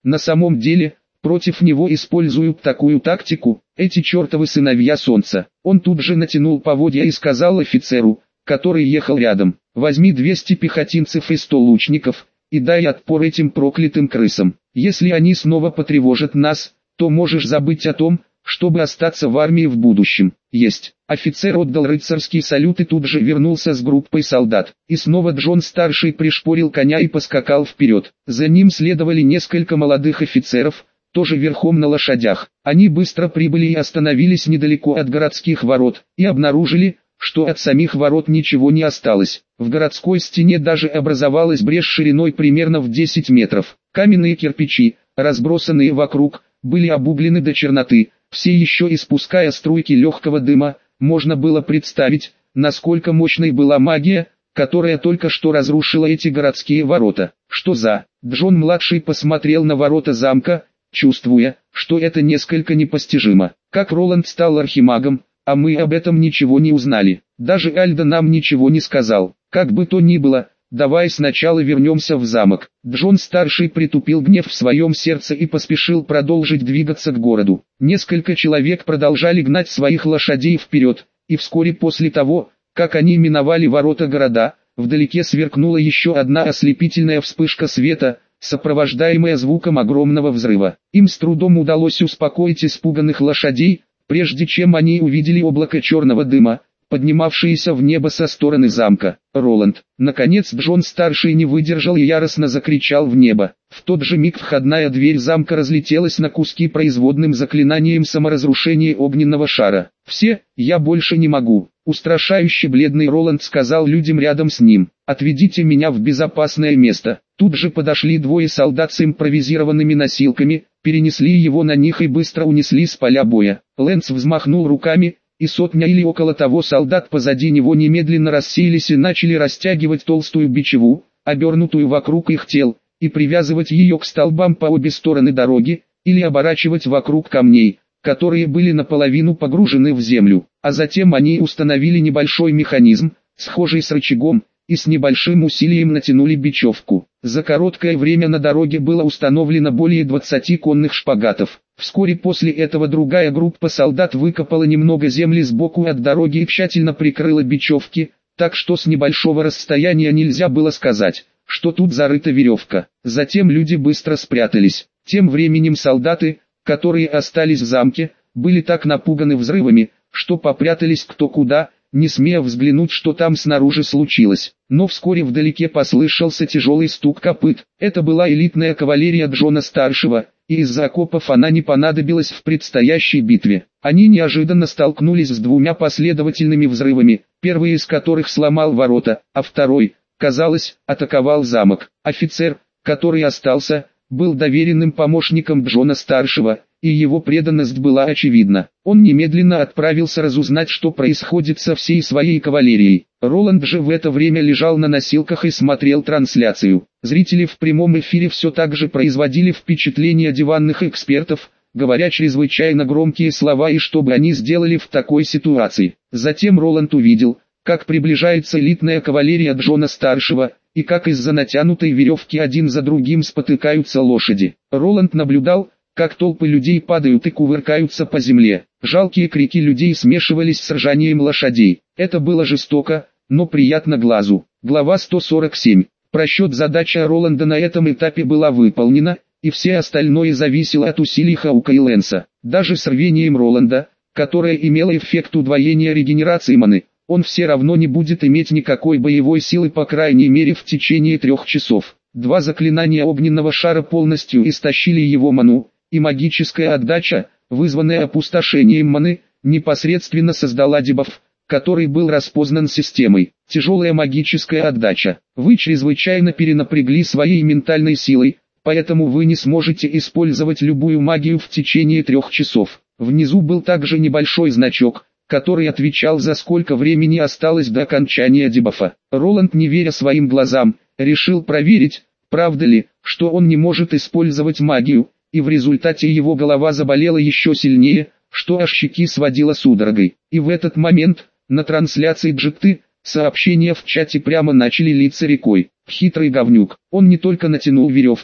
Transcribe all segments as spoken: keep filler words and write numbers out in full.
На самом деле, против него используют такую тактику, эти чертовы сыновья солнца. Он тут же натянул поводья и сказал офицеру, который ехал рядом: возьми двести пехотинцев и сто лучников, и дай отпор этим проклятым крысам. Если они снова потревожат нас, то можешь забыть о том, чтобы остаться в армии в будущем. Есть. Офицер отдал рыцарский салют и тут же вернулся с группой солдат. И снова Джон-старший пришпорил коня и поскакал вперед. За ним следовали несколько молодых офицеров, тоже верхом на лошадях. Они быстро прибыли и остановились недалеко от городских ворот, и обнаружили, что от самих ворот ничего не осталось. В городской стене даже образовалась брешь шириной примерно в десять метров. Каменные кирпичи, разбросанные вокруг, были обуглены до черноты, все еще испуская струйки легкого дыма. Можно было представить, насколько мощной была магия, которая только что разрушила эти городские ворота. Что за... Джон-младший посмотрел на ворота замка, чувствуя, что это несколько непостижимо. Как Роланд стал архимагом, а мы об этом ничего не узнали. Даже Альдо нам ничего не сказал. Как бы то ни было, давай сначала вернемся в замок. Джон-старший притупил гнев в своем сердце и поспешил продолжить двигаться к городу. Несколько человек продолжали гнать своих лошадей вперед, и вскоре после того, как они миновали ворота города, вдалеке сверкнула еще одна ослепительная вспышка света, сопровождаемая звуком огромного взрыва. Им с трудом удалось успокоить испуганных лошадей, прежде чем они увидели облако черного дыма, поднимавшееся в небо со стороны замка. Роланд. Наконец Джон-старший не выдержал и яростно закричал в небо. В тот же миг входная дверь замка разлетелась на куски производным заклинанием саморазрушения огненного шара. «Все, я больше не могу», — устрашающе бледный Роланд сказал людям рядом с ним. «Отведите меня в безопасное место». Тут же подошли двое солдат с импровизированными носилками, перенесли его на них и быстро унесли с поля боя. Лэнс взмахнул руками, и сотня или около того солдат позади него немедленно рассеялись и начали растягивать толстую бичеву, обернутую вокруг их тел, и привязывать ее к столбам по обе стороны дороги, или оборачивать вокруг камней, которые были наполовину погружены в землю. А затем они установили небольшой механизм, схожий с рычагом, и с небольшим усилием натянули бечевку. За короткое время на дороге было установлено более двадцати конных шпагатов. Вскоре после этого другая группа солдат выкопала немного земли сбоку от дороги и тщательно прикрыла бечевки, так что с небольшого расстояния нельзя было сказать, что тут зарыта веревка. Затем люди быстро спрятались. Тем временем солдаты, которые остались в замке, были так напуганы взрывами, что попрятались кто куда, не смея взглянуть, что там снаружи случилось. Но вскоре вдалеке послышался тяжелый стук копыт. Это была элитная кавалерия Джона-старшего, и из-за окопов она не понадобилась в предстоящей битве. Они неожиданно столкнулись с двумя последовательными взрывами, первый из которых сломал ворота, а второй, казалось, атаковал замок. Офицер, который остался, был доверенным помощником Джона-старшего, и его преданность была очевидна. Он немедленно отправился разузнать, что происходит со всей своей кавалерией. Роланд же в это время лежал на носилках и смотрел трансляцию. Зрители в прямом эфире все так же производили впечатление диванных экспертов, говоря чрезвычайно громкие слова и что бы они сделали в такой ситуации. Затем Роланд увидел, как приближается элитная кавалерия Джона-старшего, и как из-за натянутой веревки один за другим спотыкаются лошади. Роланд наблюдал, как толпы людей падают и кувыркаются по земле. Жалкие крики людей смешивались с ржанием лошадей. Это было жестоко, но приятно глазу. Глава сто сорок семь. Просчет задача Роланда на этом этапе была выполнена, и все остальное зависело от усилий Хаука и Лэнса. Даже с рвением Роланда, которое имело эффект удвоения регенерации маны, он все равно не будет иметь никакой боевой силы по крайней мере в течение трех часов. Два заклинания огненного шара полностью истощили его ману, и магическая отдача, вызванная опустошением маны, непосредственно создала дебаф, который был распознан системой. Тяжелая магическая отдача. Вы чрезвычайно перенапрягли своей ментальной силой, поэтому вы не сможете использовать любую магию в течение трех часов. Внизу был также небольшой значок, который отвечал, за сколько времени осталось до окончания дебафа. Роланд, не веря своим глазам, решил проверить, правда ли, что он не может использовать магию, и в результате его голова заболела еще сильнее, что аж щеки сводило судорогой. И в этот момент, на трансляции джи ти, сообщения в чате прямо начали литься рекой. Хитрый говнюк, он не только натянул веревки,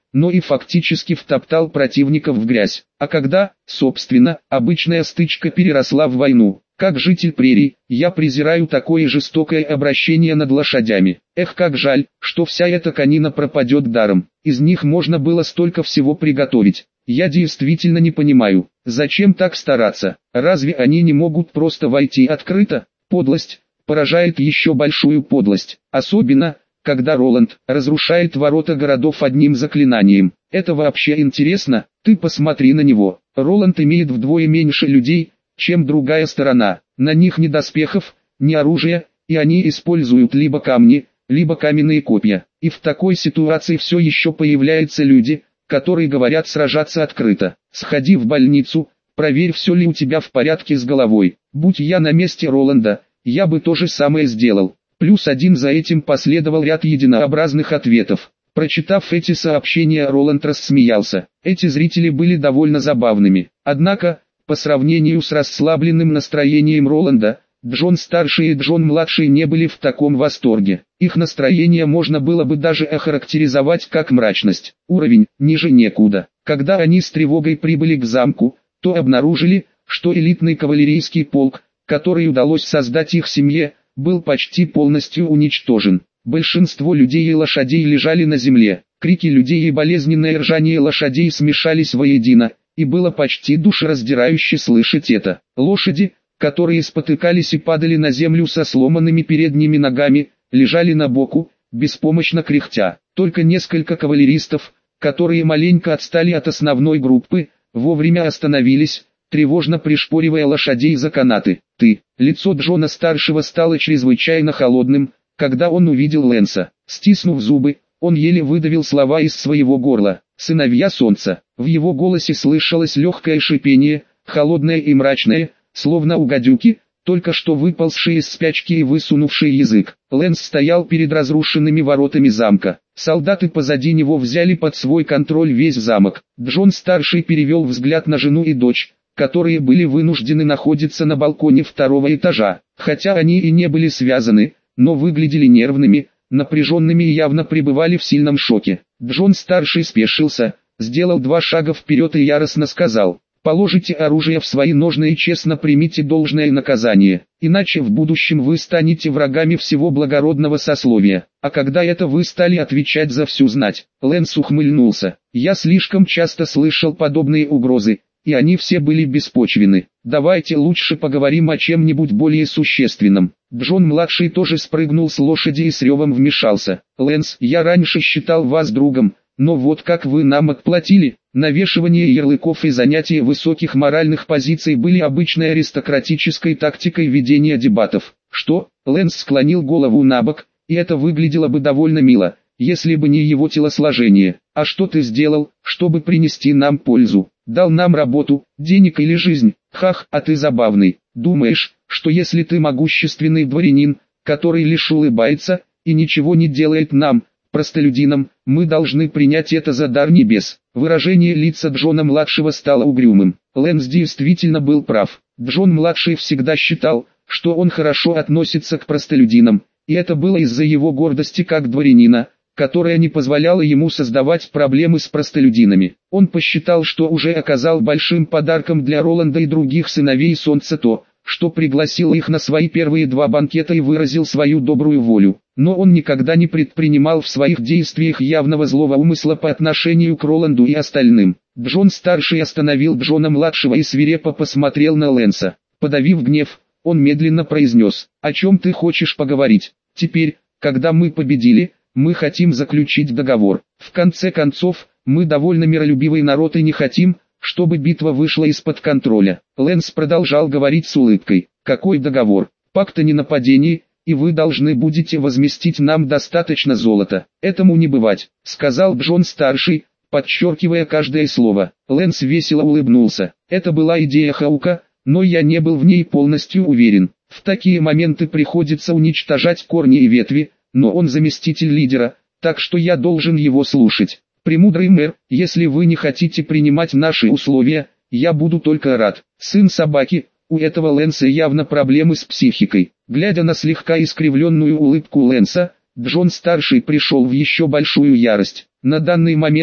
но и фактически втоптал противников в грязь. А когда, собственно, обычная стычка переросла в войну? Как житель прерий, я презираю такое жестокое обращение над лошадями. Эх, как жаль, что вся эта конина пропадет даром. Из них можно было столько всего приготовить. Я действительно не понимаю, зачем так стараться? Разве они не могут просто войти открыто? Подлость поражает еще большую подлость. Особенно, когда Роланд разрушает ворота городов одним заклинанием. Это вообще интересно? Ты посмотри на него. Роланд имеет вдвое меньше людей, чем другая сторона. На них ни доспехов, ни оружия, и они используют либо камни, либо каменные копья. И в такой ситуации все еще появляются люди, которые говорят сражаться открыто. Сходи в больницу, проверь, все ли у тебя в порядке с головой. Будь я на месте Роланда, я бы то же самое сделал. Плюс один. За этим последовал ряд единообразных ответов. Прочитав эти сообщения, Роланд рассмеялся. Эти зрители были довольно забавными. Однако, по сравнению с расслабленным настроением Роланда, Джон-старший и Джон-младший не были в таком восторге. Их настроение можно было бы даже охарактеризовать как мрачность. Уровень ниже некуда. Когда они с тревогой прибыли к замку, то обнаружили, что элитный кавалерийский полк, который удалось создать их семье, был почти полностью уничтожен. Большинство людей и лошадей лежали на земле. Крики людей и болезненное ржание лошадей смешались воедино, и было почти душераздирающе слышать это. Лошади, которые спотыкались и падали на землю со сломанными передними ногами, лежали на боку, беспомощно кряхтя. Только несколько кавалеристов, которые маленько отстали от основной группы, вовремя остановились, тревожно пришпоривая лошадей за канаты. «Ты». Лицо Джона-старшего стало чрезвычайно холодным, когда он увидел Лэнса. Стиснув зубы, он еле выдавил слова из своего горла. «Сыновья солнца». В его голосе слышалось легкое шипение, холодное и мрачное, словно у гадюки, только что выползшие из спячки и высунувший язык. Лэнс стоял перед разрушенными воротами замка. Солдаты позади него взяли под свой контроль весь замок. Джон-старший перевел взгляд на жену и дочь, которые были вынуждены находиться на балконе второго этажа. Хотя они и не были связаны, но выглядели нервными, напряженными и явно пребывали в сильном шоке. Джон-старший спешился, сделал два шага вперед и яростно сказал: «Положите оружие в свои ножны и честно примите должное наказание, иначе в будущем вы станете врагами всего благородного сословия. А когда это вы стали отвечать за всю знать?» Лэнс ухмыльнулся. «Я слишком часто слышал подобные угрозы, и они все были беспочвенны. Давайте лучше поговорим о чем-нибудь более существенном». Джон-младший тоже спрыгнул с лошади и с ревом вмешался. «Лэнс, я раньше считал вас другом, но вот как вы нам отплатили». Навешивание ярлыков и занятие высоких моральных позиций были обычной аристократической тактикой ведения дебатов. «Что?» Лэнс склонил голову набок, и это выглядело бы довольно мило, если бы не его телосложение. «А что ты сделал, чтобы принести нам пользу? Дал нам работу, денег или жизнь? Хах, а ты забавный. Думаешь, что если ты могущественный дворянин, который лишь улыбается и ничего не делает нам, простолюдинам, мы должны принять это за дар небес?» Выражение лица Джона-младшего стало угрюмым. Лэнс действительно был прав. Джон-младший всегда считал, что он хорошо относится к простолюдинам, и это было из-за его гордости как дворянина, которая не позволяла ему создавать проблемы с простолюдинами. Он посчитал, что уже оказал большим подарком для Роланда и других сыновей Солнца то, что пригласил их на свои первые два банкета и выразил свою добрую волю. Но он никогда не предпринимал в своих действиях явного злого умысла по отношению к Роланду и остальным. Джон-старший остановил Джона-младшего и свирепо посмотрел на Лэнса. Подавив гнев, он медленно произнес: «О чем ты хочешь поговорить? Теперь, когда мы победили, мы хотим заключить договор. В конце концов, мы довольно миролюбивый народ и не хотим, чтобы битва вышла из-под контроля». Лэнс продолжал говорить с улыбкой: «Какой договор? Пакт о ненападении, и вы должны будете возместить нам достаточно золота». «Этому не бывать», — сказал Джон-старший, подчеркивая каждое слово. Лэнс весело улыбнулся. «Это была идея Хаука, но я не был в ней полностью уверен. В такие моменты приходится уничтожать корни и ветви, но он заместитель лидера, так что я должен его слушать. Премудрый мэр, если вы не хотите принимать наши условия, я буду только рад». Сын собаки, у этого Лэнса явно проблемы с психикой. Глядя на слегка искривленную улыбку Лэнса, Джон-старший пришел в еще большую ярость. На данный момент,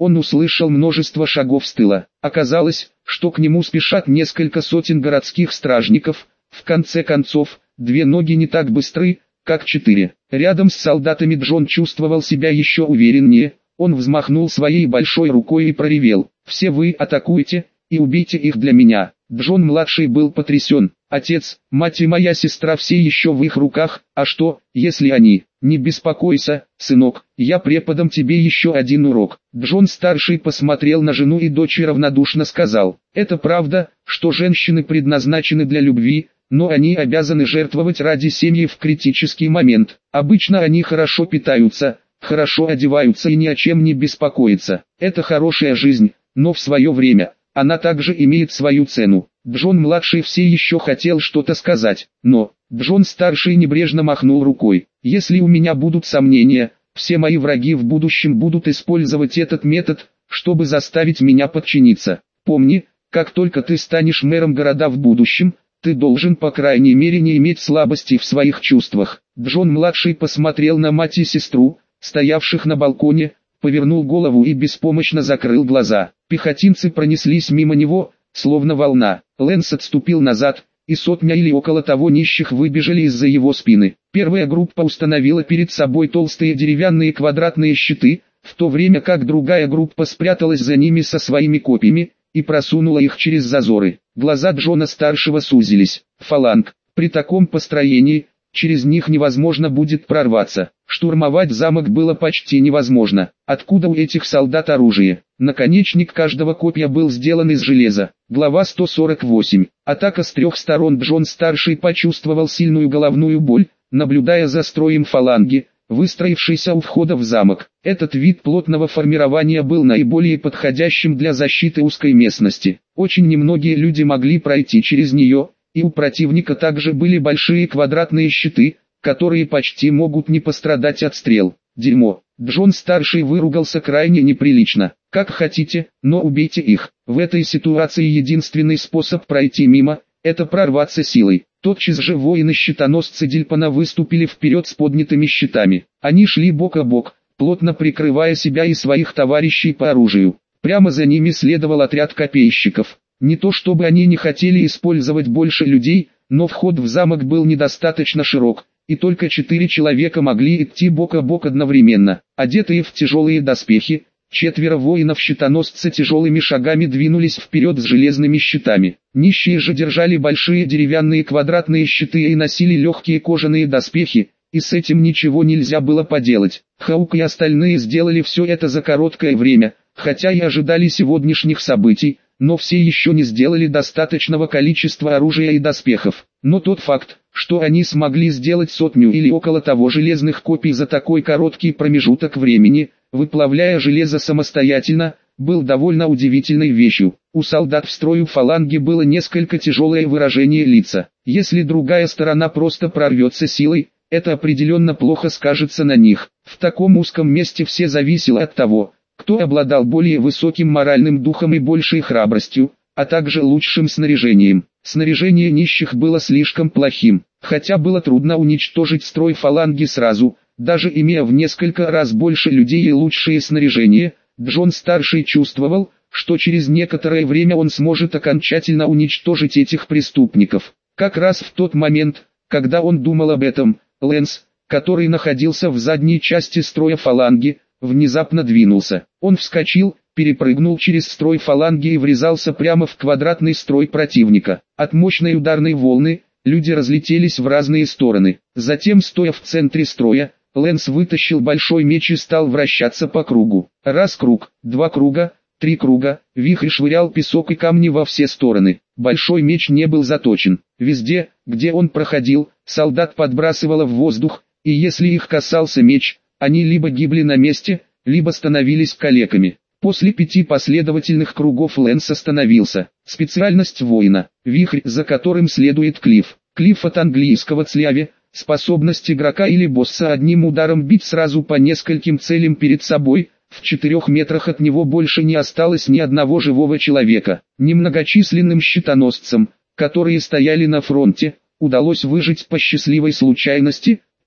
он услышал множество шагов с тыла. Оказалось, что к нему спешат несколько сотен городских стражников. В конце концов, две ноги не так быстры, как четыре. Рядом с солдатами Джон чувствовал себя еще увереннее. Он взмахнул своей большой рукой и проревел: «Все вы атакуйте, и убейте их для меня». Джон-младший был потрясен. «Отец, мать и моя сестра все еще в их руках, а что, если они...» «Не беспокойся, сынок, я преподам тебе еще один урок». Джон-старший посмотрел на жену и дочь и равнодушно сказал: «Это правда, что женщины предназначены для любви, но они обязаны жертвовать ради семьи в критический момент. Обычно они хорошо питаются, хорошо одеваются и ни о чем не беспокоятся. Это хорошая жизнь, но в свое время она также имеет свою цену». Джон-младший все еще хотел что-то сказать, но Джон-старший небрежно махнул рукой. «Если у меня будут сомнения, все мои враги в будущем будут использовать этот метод, чтобы заставить меня подчиниться. Помни, как только ты станешь мэром города в будущем, ты должен по крайней мере не иметь слабости в своих чувствах». Джон-младший посмотрел на мать и сестру, стоявших на балконе, повернул голову и беспомощно закрыл глаза. Пехотинцы пронеслись мимо него, словно волна. Лэнс отступил назад, и сотня или около того нищих выбежали из-за его спины. Первая группа установила перед собой толстые деревянные квадратные щиты, в то время как другая группа спряталась за ними со своими копьями и просунула их через зазоры. Глаза Джона-старшего сузились. Фаланг. При таком построении, через них невозможно будет прорваться. Штурмовать замок было почти невозможно. Откуда у этих солдат оружие? Наконечник каждого копья был сделан из железа. Глава сто сорок восемь. Атака с трех сторон. Джон-старший почувствовал сильную головную боль, наблюдая за строем фаланги, выстроившейся у входа в замок. Этот вид плотного формирования был наиболее подходящим для защиты узкой местности. Очень немногие люди могли пройти через нее, и у противника также были большие квадратные щиты, которые почти могут не пострадать от стрел. Дерьмо. Джон-старший выругался крайне неприлично. «Как хотите, но убейте их». В этой ситуации единственный способ пройти мимо – это прорваться силой. Тотчас же воины-щитоносцы Дильпана выступили вперед с поднятыми щитами. Они шли бок о бок, плотно прикрывая себя и своих товарищей по оружию. Прямо за ними следовал отряд копейщиков. Не то чтобы они не хотели использовать больше людей, но вход в замок был недостаточно широк, и только четыре человека могли идти бок о бок одновременно. Одетые в тяжелые доспехи, четверо воинов-щитоносца тяжелыми шагами двинулись вперед с железными щитами. Нищие же держали большие деревянные квадратные щиты и носили легкие кожаные доспехи, и с этим ничего нельзя было поделать. Хаук и остальные сделали все это за короткое время, хотя и ожидали сегодняшних событий, но все еще не сделали достаточного количества оружия и доспехов. Но тот факт, что они смогли сделать сотню или около того железных копий за такой короткий промежуток времени, выплавляя железо самостоятельно, был довольно удивительной вещью. У солдат в строю фаланги было несколько тяжелое выражение лица. Если другая сторона просто прорвется силой, это определенно плохо скажется на них. В таком узком месте все зависело от того, кто обладал более высоким моральным духом и большей храбростью, а также лучшим снаряжением. Снаряжение нищих было слишком плохим, хотя было трудно уничтожить строй фаланги сразу, даже имея в несколько раз больше людей и лучшее снаряжение. Джон-старший чувствовал, что через некоторое время он сможет окончательно уничтожить этих преступников. Как раз в тот момент, когда он думал об этом, Лэнс, который находился в задней части строя фаланги, внезапно двинулся. Он вскочил, перепрыгнул через строй фаланги и врезался прямо в квадратный строй противника. От мощной ударной волны люди разлетелись в разные стороны. Затем, стоя в центре строя, Лэнс вытащил большой меч и стал вращаться по кругу. Раз круг, два круга, три круга, вихрь швырял песок и камни во все стороны. Большой меч не был заточен. Везде, где он проходил, солдат подбрасывало в воздух, и если их касался меч, они либо гибли на месте, либо становились калеками. После пяти последовательных кругов Лэнс остановился. Специальность воина. Вихрь, за которым следует клифф. Клифф от английского цляви. Способность игрока или босса одним ударом бить сразу по нескольким целям перед собой. В четырех метрах от него больше не осталось ни одного живого человека. Немногочисленным щитоносцам, которые стояли на фронте, удалось выжить по счастливой случайности.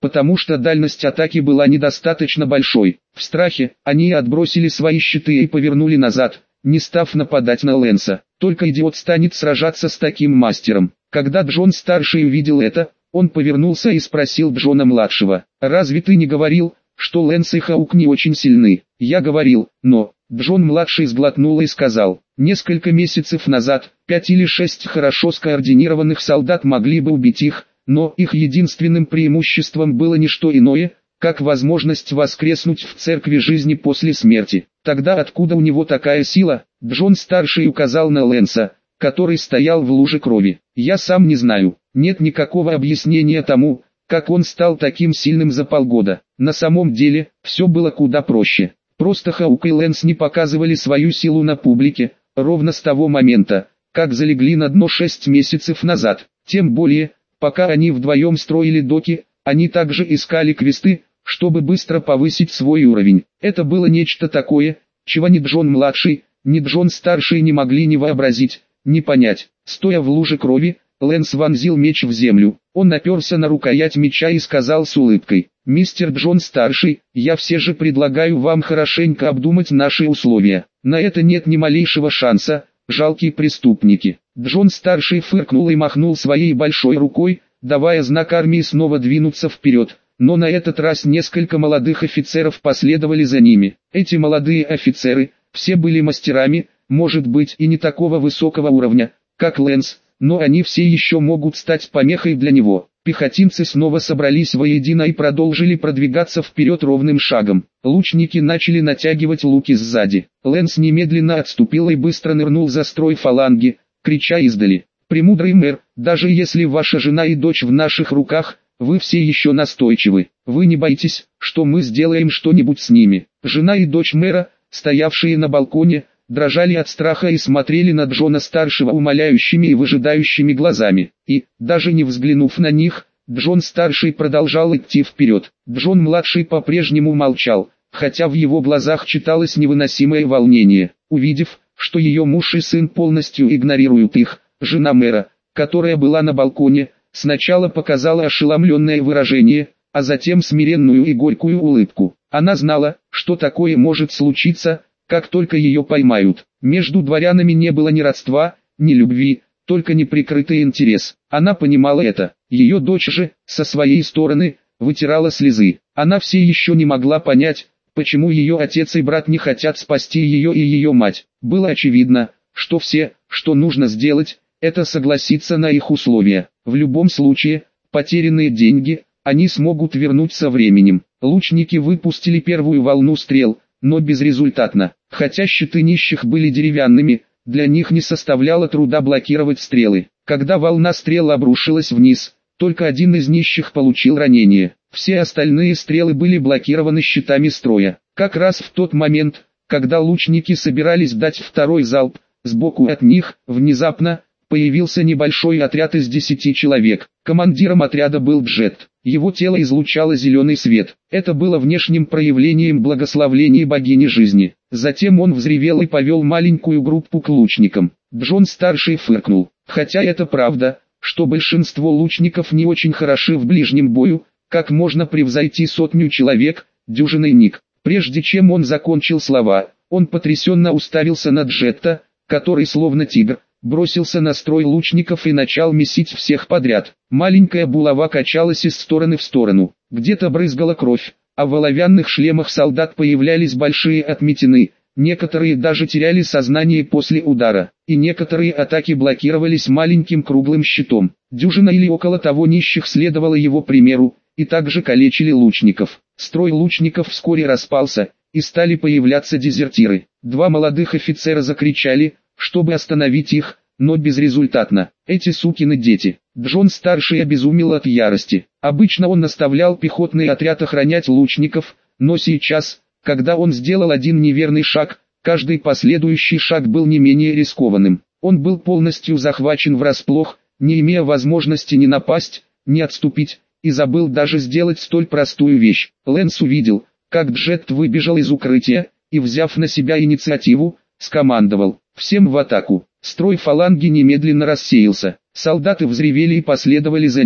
потому что дальность атаки была недостаточно большой. В страхе, они отбросили свои щиты и повернули назад, не став нападать на Лэнса. Только идиот станет сражаться с таким мастером. Когда Джон-старший увидел это, он повернулся и спросил Джона-младшего: «Разве ты не говорил, что Лэнс и Хаук не очень сильны?» «Я говорил, но...» Джон-младший сглотнул и сказал: «Несколько месяцев назад, пять или шесть хорошо скоординированных солдат могли бы убить их, но их единственным преимуществом было не что иное, как возможность воскреснуть в церкви жизни после смерти. Тогда откуда у него такая сила?» Джон-старший указал на Лэнса, который стоял в луже крови. «Я сам не знаю, нет никакого объяснения тому, как он стал таким сильным за полгода. На самом деле, все было куда проще. Просто Хаук и Лэнс не показывали свою силу на публике, ровно с того момента, как залегли на дно шесть месяцев назад. Тем более, пока они вдвоем строили доки, они также искали квесты, чтобы быстро повысить свой уровень. Это было нечто такое, чего ни Джон-младший, ни Джон-старший не могли ни вообразить, ни понять. Стоя в луже крови, Лэнс вонзил меч в землю. Он оперся на рукоять меча и сказал с улыбкой: «Мистер Джон-старший, я все же предлагаю вам хорошенько обдумать наши условия. На это нет ни малейшего шанса, жалкие преступники». Джон-старший фыркнул и махнул своей большой рукой, давая знак армии снова двинуться вперед. Но на этот раз несколько молодых офицеров последовали за ними. Эти молодые офицеры, все были мастерами, может быть и не такого высокого уровня, как Лэнс, но они все еще могут стать помехой для него. Пехотинцы снова собрались воедино и продолжили продвигаться вперед ровным шагом. Лучники начали натягивать луки сзади. Лэнс немедленно отступил и быстро нырнул за строй фаланги, крича издали: «Премудрый мэр, даже если ваша жена и дочь в наших руках, вы все еще настойчивы. Вы не боитесь, что мы сделаем что-нибудь с ними?» Жена и дочь мэра, стоявшие на балконе, дрожали от страха и смотрели на Джона-старшего умоляющими и выжидающими глазами. И, даже не взглянув на них, Джон-старший продолжал идти вперед. Джон-младший по-прежнему молчал, хотя в его глазах читалось невыносимое волнение. Увидев, что ее муж и сын полностью игнорируют их, жена мэра, которая была на балконе, сначала показала ошеломленное выражение, а затем смиренную и горькую улыбку. Она знала, что такое может случиться, как только ее поймают. Между дворянами не было ни родства, ни любви, только неприкрытый интерес. Она понимала это. Ее дочь же, со своей стороны, вытирала слезы. Она все еще не могла понять, почему ее отец и брат не хотят спасти ее и ее мать. Было очевидно, что все, что нужно сделать, это согласиться на их условия. В любом случае, потерянные деньги, они смогут вернуть со временем. Лучники выпустили первую волну стрел, но безрезультатно. Хотя щиты нищих были деревянными, для них не составляло труда блокировать стрелы. Когда волна стрел обрушилась вниз, только один из нищих получил ранение. Все остальные стрелы были блокированы щитами строя. Как раз в тот момент, когда лучники собирались дать второй залп, сбоку от них, внезапно, появился небольшой отряд из десяти человек. Командиром отряда был Джет. Его тело излучало зеленый свет. Это было внешним проявлением благословления богини жизни. Затем он взревел и повел маленькую группу к лучникам. Джон-старший фыркнул. Хотя это правда, что большинство лучников не очень хороши в ближнем бою, как можно превзойти сотню человек, дюжиной ник. Прежде чем он закончил слова, он потрясенно уставился на Джетта, который словно тигр, бросился на строй лучников и начал месить всех подряд. Маленькая булава качалась из стороны в сторону. Где-то брызгала кровь, а в оловянных шлемах солдат появлялись большие отметины. Некоторые даже теряли сознание после удара, и некоторые атаки блокировались маленьким круглым щитом. Дюжина или около того нищих следовало его примеру, и также калечили лучников. Строй лучников вскоре распался, и стали появляться дезертиры. Два молодых офицера закричали, чтобы остановить их, но безрезультатно. Эти сукины дети. Джон-старший обезумел от ярости. Обычно он наставлял пехотный отряд охранять лучников, но сейчас, когда он сделал один неверный шаг, каждый последующий шаг был не менее рискованным. Он был полностью захвачен врасплох, не имея возможности ни напасть, ни отступить, и забыл даже сделать столь простую вещь. Лэнс увидел, как Джет выбежал из укрытия, и, взяв на себя инициативу, скомандовал: «Всем в атаку!». Строй фаланги немедленно рассеялся. Солдаты взревели и последовали за ним.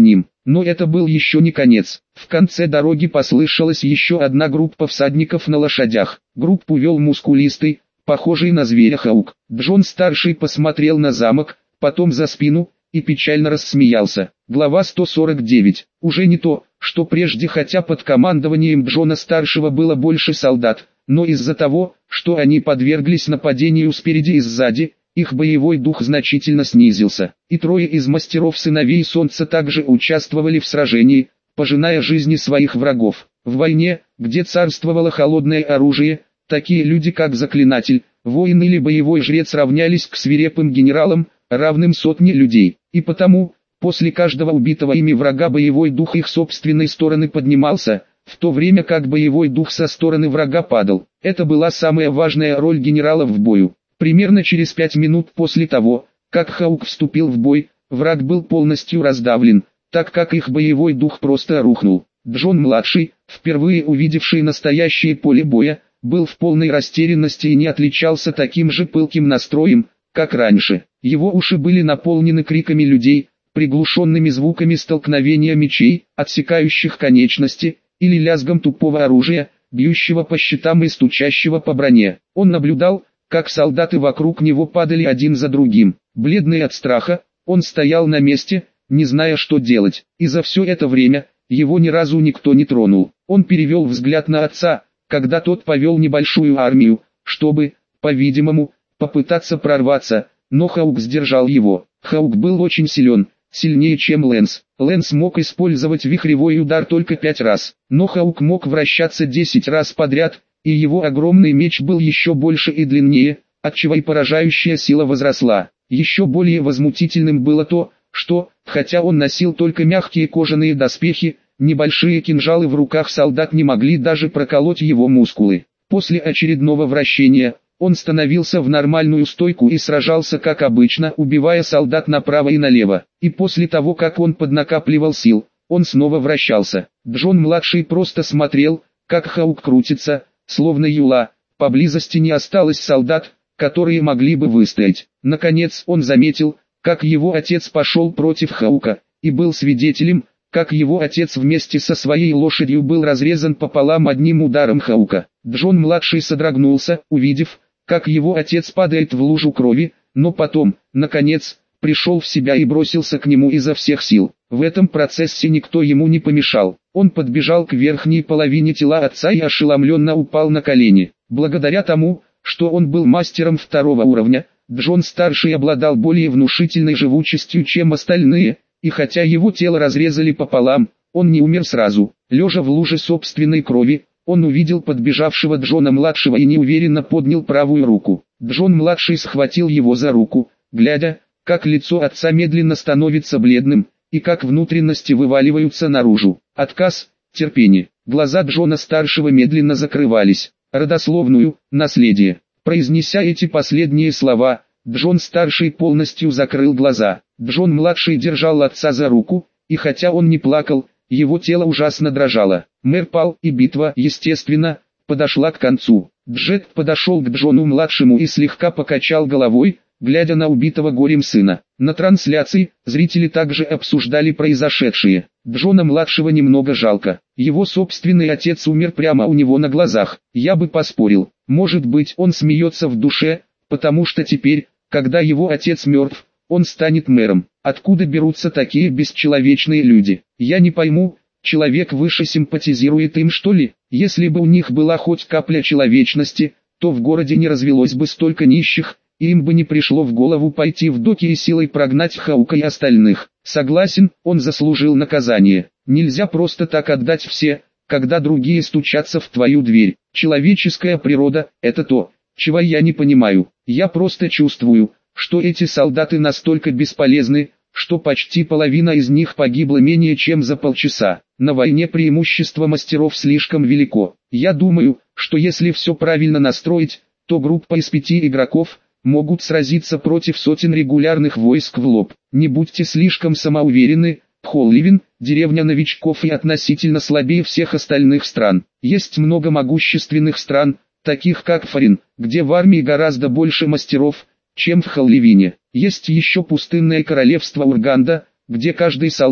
Но это был еще не конец. В конце дороги послышалась еще одна группа всадников на лошадях. Группу вел мускулистый, похожий на зверя Хаук. Джон-старший посмотрел на замок, потом за спину, и печально рассмеялся. Глава сто сорок девять. Уже не то, что прежде, хотя под командованием Джона-старшего было больше солдат, но из-за того, что они подверглись нападению спереди и сзади, их боевой дух значительно снизился. И трое из мастеров сыновей Солнца также участвовали в сражении, пожиная жизни своих врагов. В войне, где царствовало холодное оружие, такие люди как заклинатель, воин или боевой жрец равнялись к свирепым генералам, равным сотне людей. И потому, после каждого убитого ими врага боевой дух их собственной стороны поднимался, в то время как боевой дух со стороны врага падал. Это была самая важная роль генерала в бою. Примерно через пять минут после того, как Хаук вступил в бой, враг был полностью раздавлен, так как их боевой дух просто рухнул. Джон-младший, впервые увидевший настоящее поле боя, был в полной растерянности и не отличался таким же пылким настроем, как раньше. Его уши были наполнены криками людей, приглушенными звуками столкновения мечей, отсекающих конечности, или лязгом тупого оружия, бьющего по щитам и стучащего по броне. Он наблюдал, как солдаты вокруг него падали один за другим. Бледный от страха, он стоял на месте, не зная, что делать. И за все это время, его ни разу никто не тронул. Он перевел взгляд на отца, когда тот повел небольшую армию, чтобы, по-видимому, попытаться прорваться, но Хаук сдержал его. Хаук был очень силен, сильнее, чем Лэнс. Лэнс мог использовать вихревой удар только пять раз, но Хаук мог вращаться десять раз подряд, и его огромный меч был еще больше и длиннее, отчего и поражающая сила возросла. Еще более возмутительным было то, что, хотя он носил только мягкие кожаные доспехи, небольшие кинжалы в руках солдат не могли даже проколоть его мускулы. После очередного вращения, он становился в нормальную стойку и сражался как обычно, убивая солдат направо и налево. И после того, как он поднакапливал сил, он снова вращался. Джон-младший просто смотрел, как Хаук крутится, словно юла. Поблизости не осталось солдат, которые могли бы выстоять. Наконец он заметил, как его отец пошел против Хаука, и был свидетелем, как его отец вместе со своей лошадью был разрезан пополам одним ударом Хаука. Джон-младший содрогнулся, увидев, как его отец падает в лужу крови, но потом, наконец, пришел в себя и бросился к нему изо всех сил. В этом процессе никто ему не помешал. Он подбежал к верхней половине тела отца и ошеломленно упал на колени. Благодаря тому, что он был мастером второго уровня, Джон-старший обладал более внушительной живучестью, чем остальные, и хотя его тело разрезали пополам, он не умер сразу. Лежа в луже собственной крови, он увидел подбежавшего Джона-младшего и неуверенно поднял правую руку. Джон-младший схватил его за руку, глядя, как лицо отца медленно становится бледным, и как внутренности вываливаются наружу. Отказ, терпение. Глаза Джона-старшего медленно закрывались. Родословную, наследие. Произнеся эти последние слова, Джон-старший полностью закрыл глаза. Джон-младший держал отца за руку, и хотя он не плакал, его тело ужасно дрожало. Мэр пал, и битва, естественно, подошла к концу. Джет подошел к Джону-младшему и слегка покачал головой, глядя на убитого горем сына. На трансляции, зрители также обсуждали произошедшее. Джона-младшего немного жалко. Его собственный отец умер прямо у него на глазах. Я бы поспорил, может быть, он смеется в душе, потому что теперь, когда его отец мертв, он станет мэром. Откуда берутся такие бесчеловечные люди? Я не пойму, человек выше симпатизирует им, что ли? Если бы у них была хоть капля человечности, то в городе не развелось бы столько нищих, и им бы не пришло в голову пойти в доки и силой прогнать Хаука и остальных. Согласен, он заслужил наказание. Нельзя просто так отдать все, когда другие стучатся в твою дверь. Человеческая природа – это то, чего я не понимаю. Я просто чувствую, что эти солдаты настолько бесполезны, что почти половина из них погибла менее чем за полчаса. На войне преимущество мастеров слишком велико. Я думаю, что если все правильно настроить, то группа из пяти игроков могут сразиться против сотен регулярных войск в лоб. Не будьте слишком самоуверены, Холливин, деревня новичков и относительно слабее всех остальных стран. Есть много могущественных стран, таких как Фарин, где в армии гораздо больше мастеров, чем в Холливине. Есть еще пустынное королевство Урганда, где каждый солдат,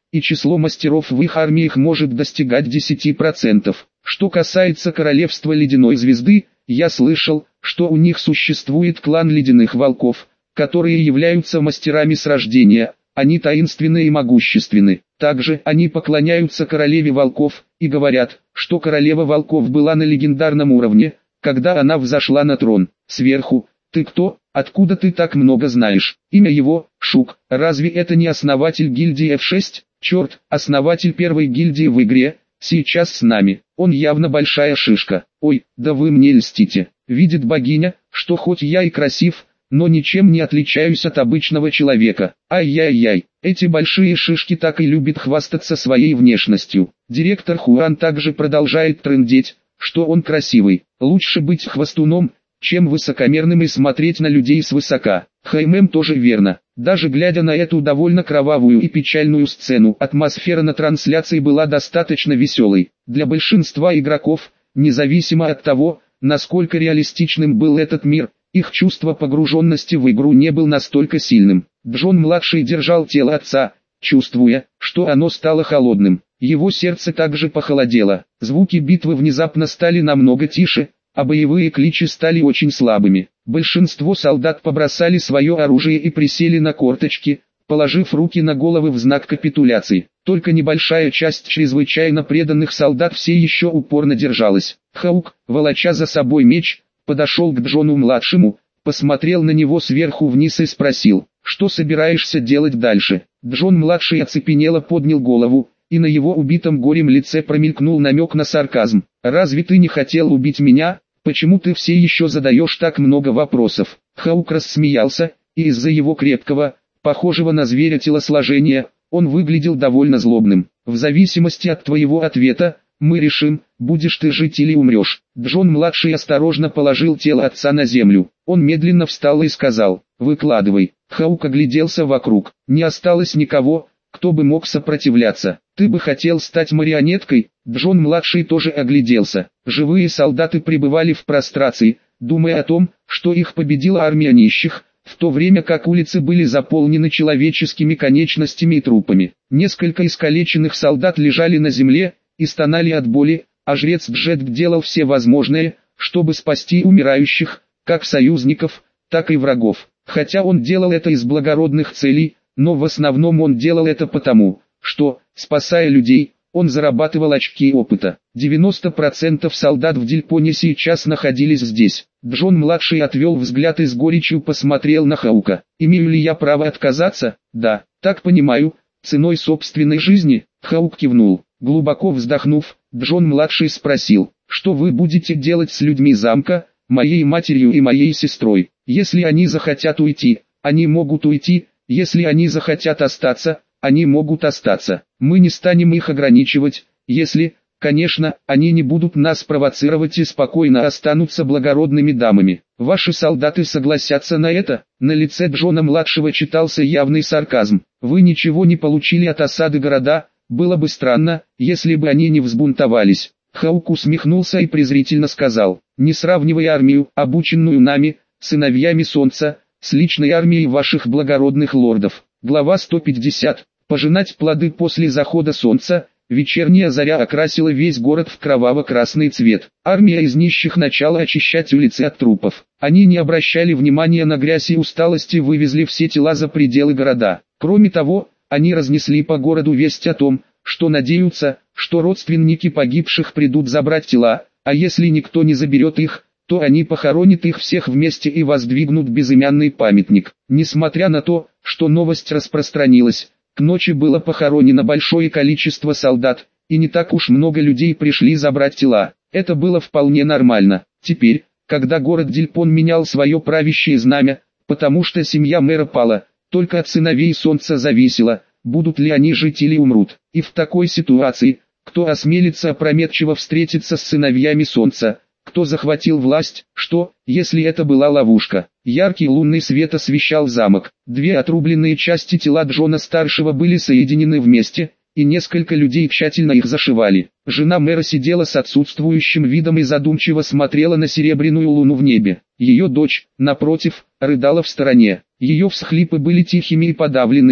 и число мастеров в их армиях может достигать десяти процентов. Что касается королевства Ледяной Звезды, я слышал, что у них существует клан Ледяных Волков, которые являются мастерами с рождения. Они таинственны и могущественны. Также они поклоняются королеве волков и говорят, что королева волков была на легендарном уровне, когда она взошла на трон. Сверху: «Ты кто? Откуда ты так много знаешь?» Имя его — Шук. Разве это не основатель гильдии эф шесть? Черт, основатель первой гильдии в игре, сейчас с нами. Он явно большая шишка. Ой, да вы мне льстите. Видит богиня, что хоть я и красив, но ничем не отличаюсь от обычного человека. Ай-яй-яй, эти большие шишки так и любят хвастаться своей внешностью. Директор Хуан также продолжает трындеть, что он красивый. Лучше быть хвастуном, чем высокомерным и смотреть на людей свысока. Хаймем тоже верно. Даже глядя на эту довольно кровавую и печальную сцену, атмосфера на трансляции была достаточно веселой. Для большинства игроков, независимо от того, насколько реалистичным был этот мир, их чувство погруженности в игру не был настолько сильным. Джон-младший держал тело отца, чувствуя, что оно стало холодным. Его сердце также похолодело. Звуки битвы внезапно стали намного тише, а боевые кличи стали очень слабыми. Большинство солдат побросали свое оружие и присели на корточки, положив руки на головы в знак капитуляции. Только небольшая часть чрезвычайно преданных солдат все еще упорно держалась. Хаук, волоча за собой меч, подошел к Джону-младшему, посмотрел на него сверху вниз и спросил: «Что собираешься делать дальше?» Джон-младший оцепенело поднял голову, и на его убитом горем лице промелькнул намек на сарказм. «Разве ты не хотел убить меня? Почему ты все еще задаешь так много вопросов?» Хаук рассмеялся, и из-за его крепкого, похожего на зверя телосложения, он выглядел довольно злобным. «В зависимости от твоего ответа, мы решим, будешь ты жить или умрешь». Джон-младший осторожно положил тело отца на землю. Он медленно встал и сказал: «Выкладывай». Хаук огляделся вокруг. Не осталось никого, кто бы мог сопротивляться. «Ты бы хотел стать марионеткой?» Джон-младший тоже огляделся. Живые солдаты пребывали в прострации, думая о том, что их победила армия нищих, в то время как улицы были заполнены человеческими конечностями и трупами. Несколько искалеченных солдат лежали на земле и стонали от боли, а жрец Джет делал все возможное, чтобы спасти умирающих, как союзников, так и врагов. Хотя он делал это из благородных целей, но в основном он делал это потому, что, спасая людей, он зарабатывал очки опыта. девяносто процентов солдат в Дильпоне сейчас находились здесь. Джон-младший отвел взгляд и с горечью посмотрел на Хаука. «Имею ли я право отказаться?» «Да, так понимаю, ценой собственной жизни?» Хаук кивнул. Глубоко вздохнув, Джон-младший спросил: «Что вы будете делать с людьми замка, моей матерью и моей сестрой? Если они захотят уйти, они могут уйти, если они захотят остаться, они могут остаться. Мы не станем их ограничивать, если, конечно, они не будут нас провоцировать и спокойно останутся благородными дамами. Ваши солдаты согласятся на это?» На лице Джона-младшего читался явный сарказм. «Вы ничего не получили от осады города, было бы странно, если бы они не взбунтовались». Хаук усмехнулся и презрительно сказал: «Не сравнивай армию, обученную нами, сыновьями солнца, с личной армией ваших благородных лордов». Глава сто пятьдесят. Пожинать плоды после захода солнца. Вечерняя заря окрасила весь город в кроваво-красный цвет. Армия из нищих начала очищать улицы от трупов. Они не обращали внимания на грязь и усталость и вывезли все тела за пределы города. Кроме того, они разнесли по городу весть о том, что надеются, что родственники погибших придут забрать тела, а если никто не заберет их, то они похоронят их всех вместе и воздвигнут безымянный памятник. Несмотря на то, что новость распространилась, к ночи было похоронено большое количество солдат, и не так уж много людей пришли забрать тела. Это было вполне нормально. Теперь, когда город Дильпон менял свое правящее знамя, потому что семья мэра пала, только от сыновей солнца зависело, будут ли они жить или умрут. И в такой ситуации, кто осмелится опрометчиво встретиться с сыновьями солнца? Кто захватил власть? Что, если это была ловушка? Яркий лунный свет освещал замок. Две отрубленные части тела Джона-старшего были соединены вместе, и несколько людей тщательно их зашивали. Жена мэра сидела с отсутствующим видом и задумчиво смотрела на серебряную луну в небе. Ее дочь, напротив, рыдала в стороне. Ее всхлипы были тихими и подавленными,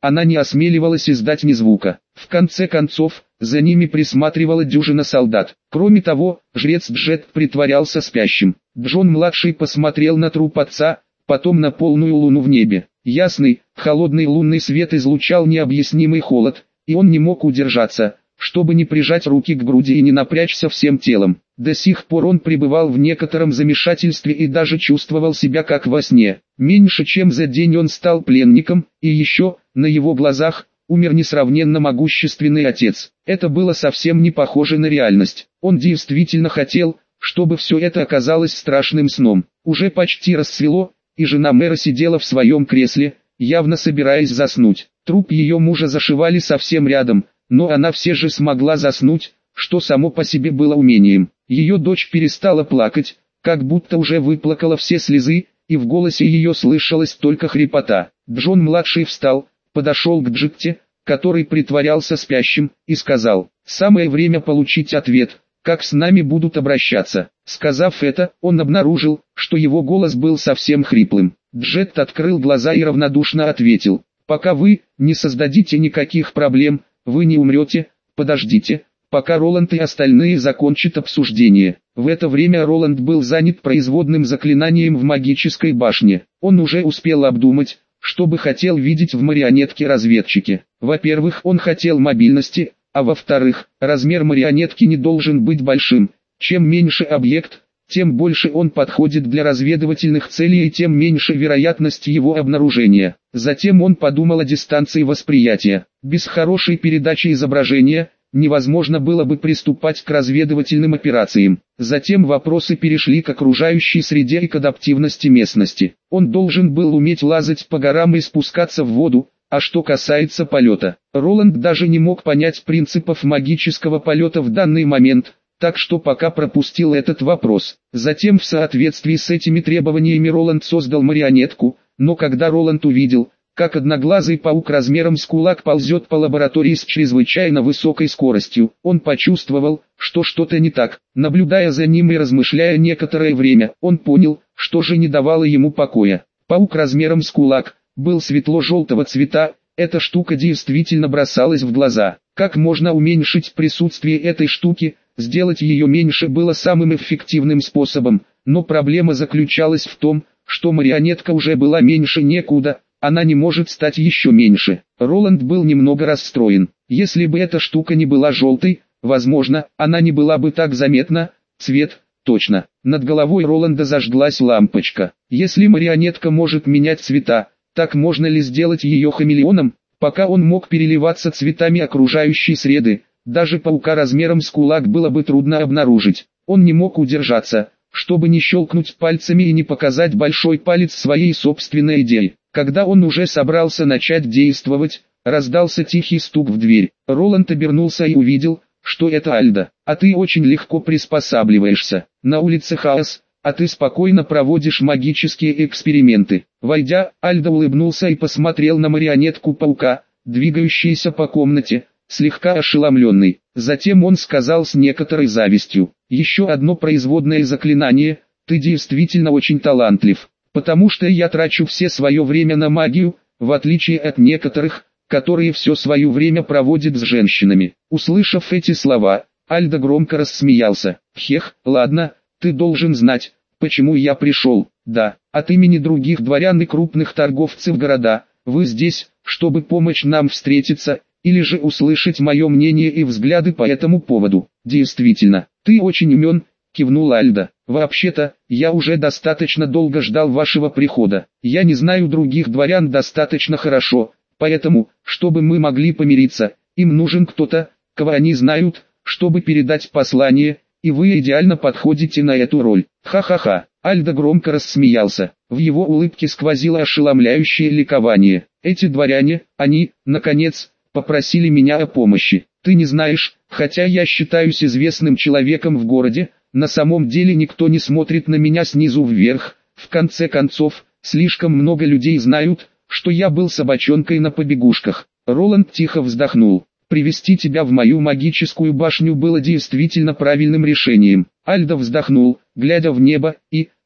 она не осмеливалась издать ни звука. В конце концов, за ними присматривала дюжина солдат. Кроме того, жрец Джет притворялся спящим. Джон-младший посмотрел на труп отца, потом на полную луну в небе. Ясный, холодный лунный свет излучал необъяснимый холод, и он не мог удержаться, чтобы не прижать руки к груди и не напрячься всем телом. До сих пор он пребывал в некотором замешательстве и даже чувствовал себя как во сне. Меньше чем за день он стал пленником, и еще, на его глазах, умер несравненно могущественный отец. Это было совсем не похоже на реальность. Он действительно хотел, чтобы все это оказалось страшным сном. Уже почти рассвело, и жена мэра сидела в своем кресле, явно собираясь заснуть. Труп ее мужа зашивали совсем рядом, но она все же смогла заснуть, что само по себе было умением. Ее дочь перестала плакать, как будто уже выплакала все слезы, и в голосе ее слышалась только хрипота. Джон-младший встал, подошел к Джитте, который притворялся спящим, и сказал: «Самое время получить ответ, как с нами будут обращаться». Сказав это, он обнаружил, что его голос был совсем хриплым. Джет открыл глаза и равнодушно ответил: «Пока вы не создадите никаких проблем, вы не умрете, подождите, пока Роланд и остальные закончат обсуждение». В это время Роланд был занят производным заклинанием в магической башне. Он уже успел обдумать, что бы хотел видеть в марионетке-разведчике. Во-первых, он хотел мобильности, а во-вторых, размер марионетки не должен быть большим. Чем меньше объект, тем больше он подходит для разведывательных целей и тем меньше вероятность его обнаружения. Затем он подумал о дистанции восприятия. Без хорошей передачи изображения невозможно было бы приступать к разведывательным операциям. Затем вопросы перешли к окружающей среде и к адаптивности местности. Он должен был уметь лазать по горам и спускаться в воду, а что касается полета, Роланд даже не мог понять принципов магического полета в данный момент, так что пока пропустил этот вопрос. Затем в соответствии с этими требованиями Роланд создал марионетку, но когда Роланд увидел, как одноглазый паук размером с кулак ползет по лаборатории с чрезвычайно высокой скоростью, он почувствовал, что что-то не так. Наблюдая за ним и размышляя некоторое время, он понял, что же не давало ему покоя. Паук размером с кулак был светло-желтого цвета, эта штука действительно бросалась в глаза. Как можно уменьшить присутствие этой штуки? Сделать ее меньше было самым эффективным способом, но проблема заключалась в том, что марионетка уже была меньше некуда, она не может стать еще меньше. Роланд был немного расстроен. Если бы эта штука не была желтой, возможно, она не была бы так заметна. Цвет, точно. Над головой Роланда зажглась лампочка. Если марионетка может менять цвета, так можно ли сделать ее хамелеоном? Пока он мог переливаться цветами окружающей среды, даже паука размером с кулак было бы трудно обнаружить. Он не мог удержаться, чтобы не щелкнуть пальцами и не показать большой палец своей собственной идеи. Когда он уже собрался начать действовать, раздался тихий стук в дверь. Роланд обернулся и увидел, что это Альда. «А ты очень легко приспосабливаешься. На улице хаос, а ты спокойно проводишь магические эксперименты». Войдя, Альда улыбнулся и посмотрел на марионетку паука, двигающуюся по комнате, слегка ошеломленный. Затем он сказал с некоторой завистью: «Еще одно производное заклинание, ты действительно очень талантлив, потому что я трачу все свое время на магию, в отличие от некоторых, которые все свое время проводят с женщинами». Услышав эти слова, Альда громко рассмеялся. «Хех, ладно, ты должен знать, почему я пришел. Да, от имени других дворян и крупных торговцев города, вы здесь, чтобы помочь нам встретиться, или же услышать мое мнение и взгляды по этому поводу». «Действительно, ты очень умен», — кивнул Альда. «Вообще-то, я уже достаточно долго ждал вашего прихода. Я не знаю других дворян достаточно хорошо, поэтому, чтобы мы могли помириться, им нужен кто-то, кого они знают, чтобы передать послание, и вы идеально подходите на эту роль». «Ха-ха-ха». Альда громко рассмеялся. В его улыбке сквозило ошеломляющее ликование. «Эти дворяне, они, наконец, попросили меня о помощи. Ты не знаешь, хотя я считаюсь известным человеком в городе, на самом деле никто не смотрит на меня снизу вверх. В конце концов, слишком много людей знают, что я был собачонкой на побегушках». Роланд тихо вздохнул. «Привести тебя в мою магическую башню было действительно правильным решением». Альда вздохнул, глядя в небо, и,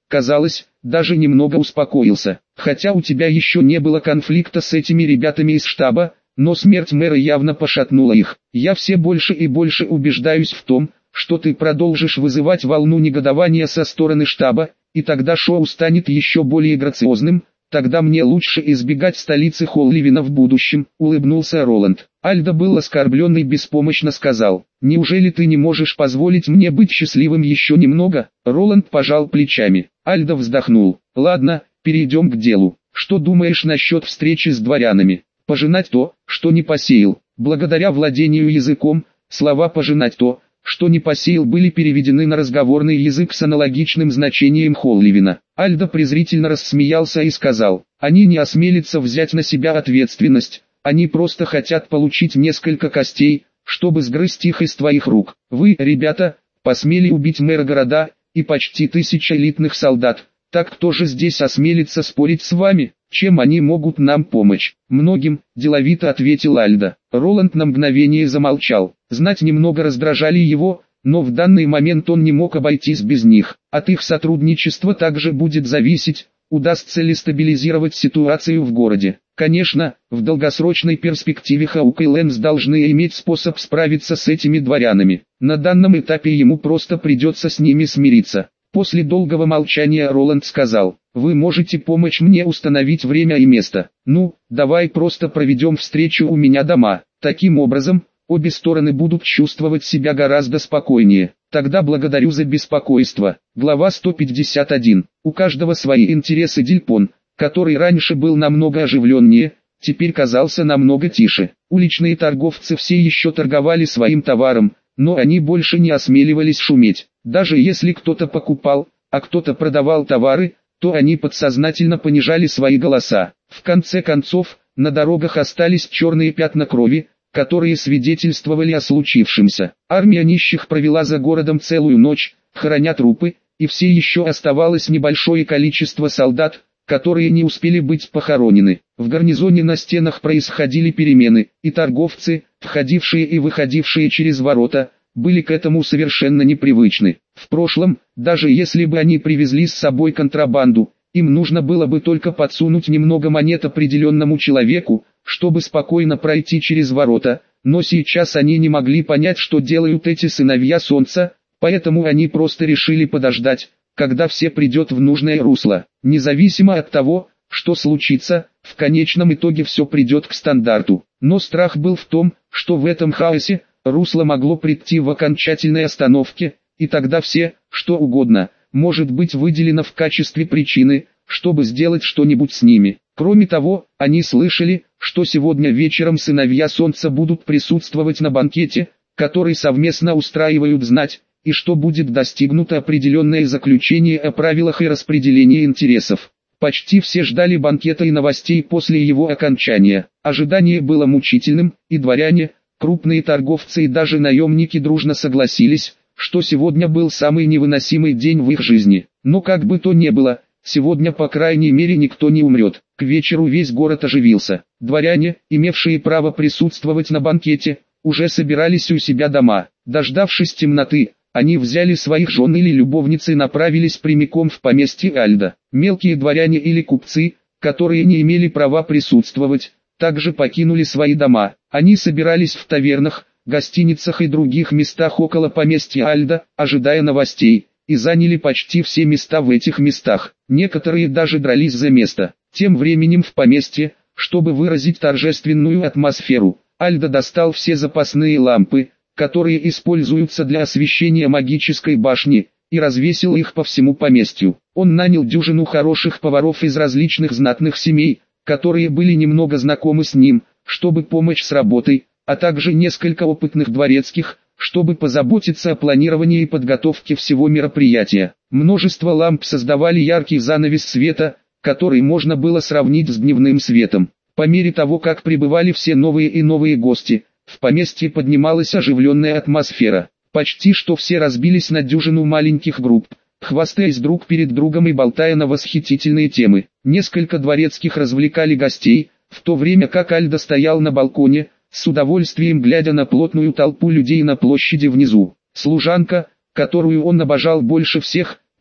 казалось, даже немного успокоился. Хотя у тебя еще не было конфликта с этими ребятами из штаба, но смерть мэра явно пошатнула их. Я все больше и больше убеждаюсь в том, что ты продолжишь вызывать волну негодования со стороны штаба, и тогда шоу станет еще более грациозным. Тогда мне лучше избегать столицы Холливина в будущем, улыбнулся Роланд. Альдо был оскорблен и беспомощно сказал: неужели ты не можешь позволить мне быть счастливым еще немного? Роланд пожал плечами. Альдо вздохнул. Ладно, перейдем к делу. Что думаешь насчет встречи с дворянами? Пожинать то, что не посеял. Благодаря владению языком, слова «пожинать то, что не посеял» были переведены на разговорный язык с аналогичным значением Холливина. Альдо презрительно рассмеялся и сказал: они не осмелятся взять на себя ответственность, они просто хотят получить несколько костей, чтобы сгрызть их из твоих рук. Вы, ребята, посмели убить мэра города и почти тысяча элитных солдат, так кто же здесь осмелится спорить с вами? Чем они могут нам помочь? Многим, деловито ответил Альдо. Роланд на мгновение замолчал. Знать немного раздражали его, но в данный момент он не мог обойтись без них. От их сотрудничества также будет зависеть, удастся ли стабилизировать ситуацию в городе. Конечно, в долгосрочной перспективе Хаук и Лэнс должны иметь способ справиться с этими дворянами. На данном этапе ему просто придется с ними смириться. После долгого молчания Роланд сказал: вы можете помочь мне установить время и место. Ну, давай просто проведем встречу у меня дома. Таким образом, обе стороны будут чувствовать себя гораздо спокойнее. Тогда благодарю за беспокойство. Глава сто пятьдесят один. У каждого свои интересы. Дильпон, который раньше был намного оживленнее, теперь казался намного тише. Уличные торговцы все еще торговали своим товаром, но они больше не осмеливались шуметь. Даже если кто-то покупал, а кто-то продавал товары, то они подсознательно понижали свои голоса. В конце концов, на дорогах остались черные пятна крови, которые свидетельствовали о случившемся. Армия нищих провела за городом целую ночь, храня трупы, и все еще оставалось небольшое количество солдат, которые не успели быть похоронены. В гарнизоне на стенах происходили перемены, и торговцы, входившие и выходившие через ворота, были к этому совершенно непривычны. В прошлом, даже если бы они привезли с собой контрабанду, им нужно было бы только подсунуть немного монет определенному человеку, чтобы спокойно пройти через ворота, но сейчас они не могли понять, что делают эти сыновья солнца, поэтому они просто решили подождать, когда все придет в нужное русло. Независимо от того, что случится, в конечном итоге все придет к стандарту. Но страх был в том, что в этом хаосе, русло могло прийти в окончательной остановке, и тогда все, что угодно, может быть выделено в качестве причины, чтобы сделать что-нибудь с ними. Кроме того, они слышали, что сегодня вечером сыновья Солнца будут присутствовать на банкете, который совместно устраивают знать, и что будет достигнуто определенное заключение о правилах и распределении интересов. Почти все ждали банкета и новостей после его окончания. Ожидание было мучительным, и дворяне, крупные торговцы и даже наемники дружно согласились, что сегодня был самый невыносимый день в их жизни. Но как бы то ни было, сегодня по крайней мере никто не умрет. К вечеру весь город оживился. Дворяне, имевшие право присутствовать на банкете, уже собирались у себя дома. Дождавшись темноты, они взяли своих жен или любовниц и направились прямиком в поместье Альдо. Мелкие дворяне или купцы, которые не имели права присутствовать, также покинули свои дома. Они собирались в тавернах, гостиницах и других местах около поместья Альдо, ожидая новостей, и заняли почти все места в этих местах. Некоторые даже дрались за место. Тем временем в поместье, чтобы выразить торжественную атмосферу, Альдо достал все запасные лампы, которые используются для освещения магической башни, и развесил их по всему поместью. Он нанял дюжину хороших поваров из различных знатных семей, которые были немного знакомы с ним, чтобы помочь с работой, а также несколько опытных дворецких, чтобы позаботиться о планировании и подготовке всего мероприятия. Множество ламп создавали яркий занавес света, который можно было сравнить с дневным светом. По мере того, как прибывали все новые и новые гости, в поместье поднималась оживленная атмосфера. Почти что все разбились на дюжину маленьких групп, хвастаясь друг перед другом и болтая на восхитительные темы. Несколько дворецких развлекали гостей, в то время как Альдо стоял на балконе, с удовольствием глядя на плотную толпу людей на площади внизу. Служанка, которую он обожал больше всех,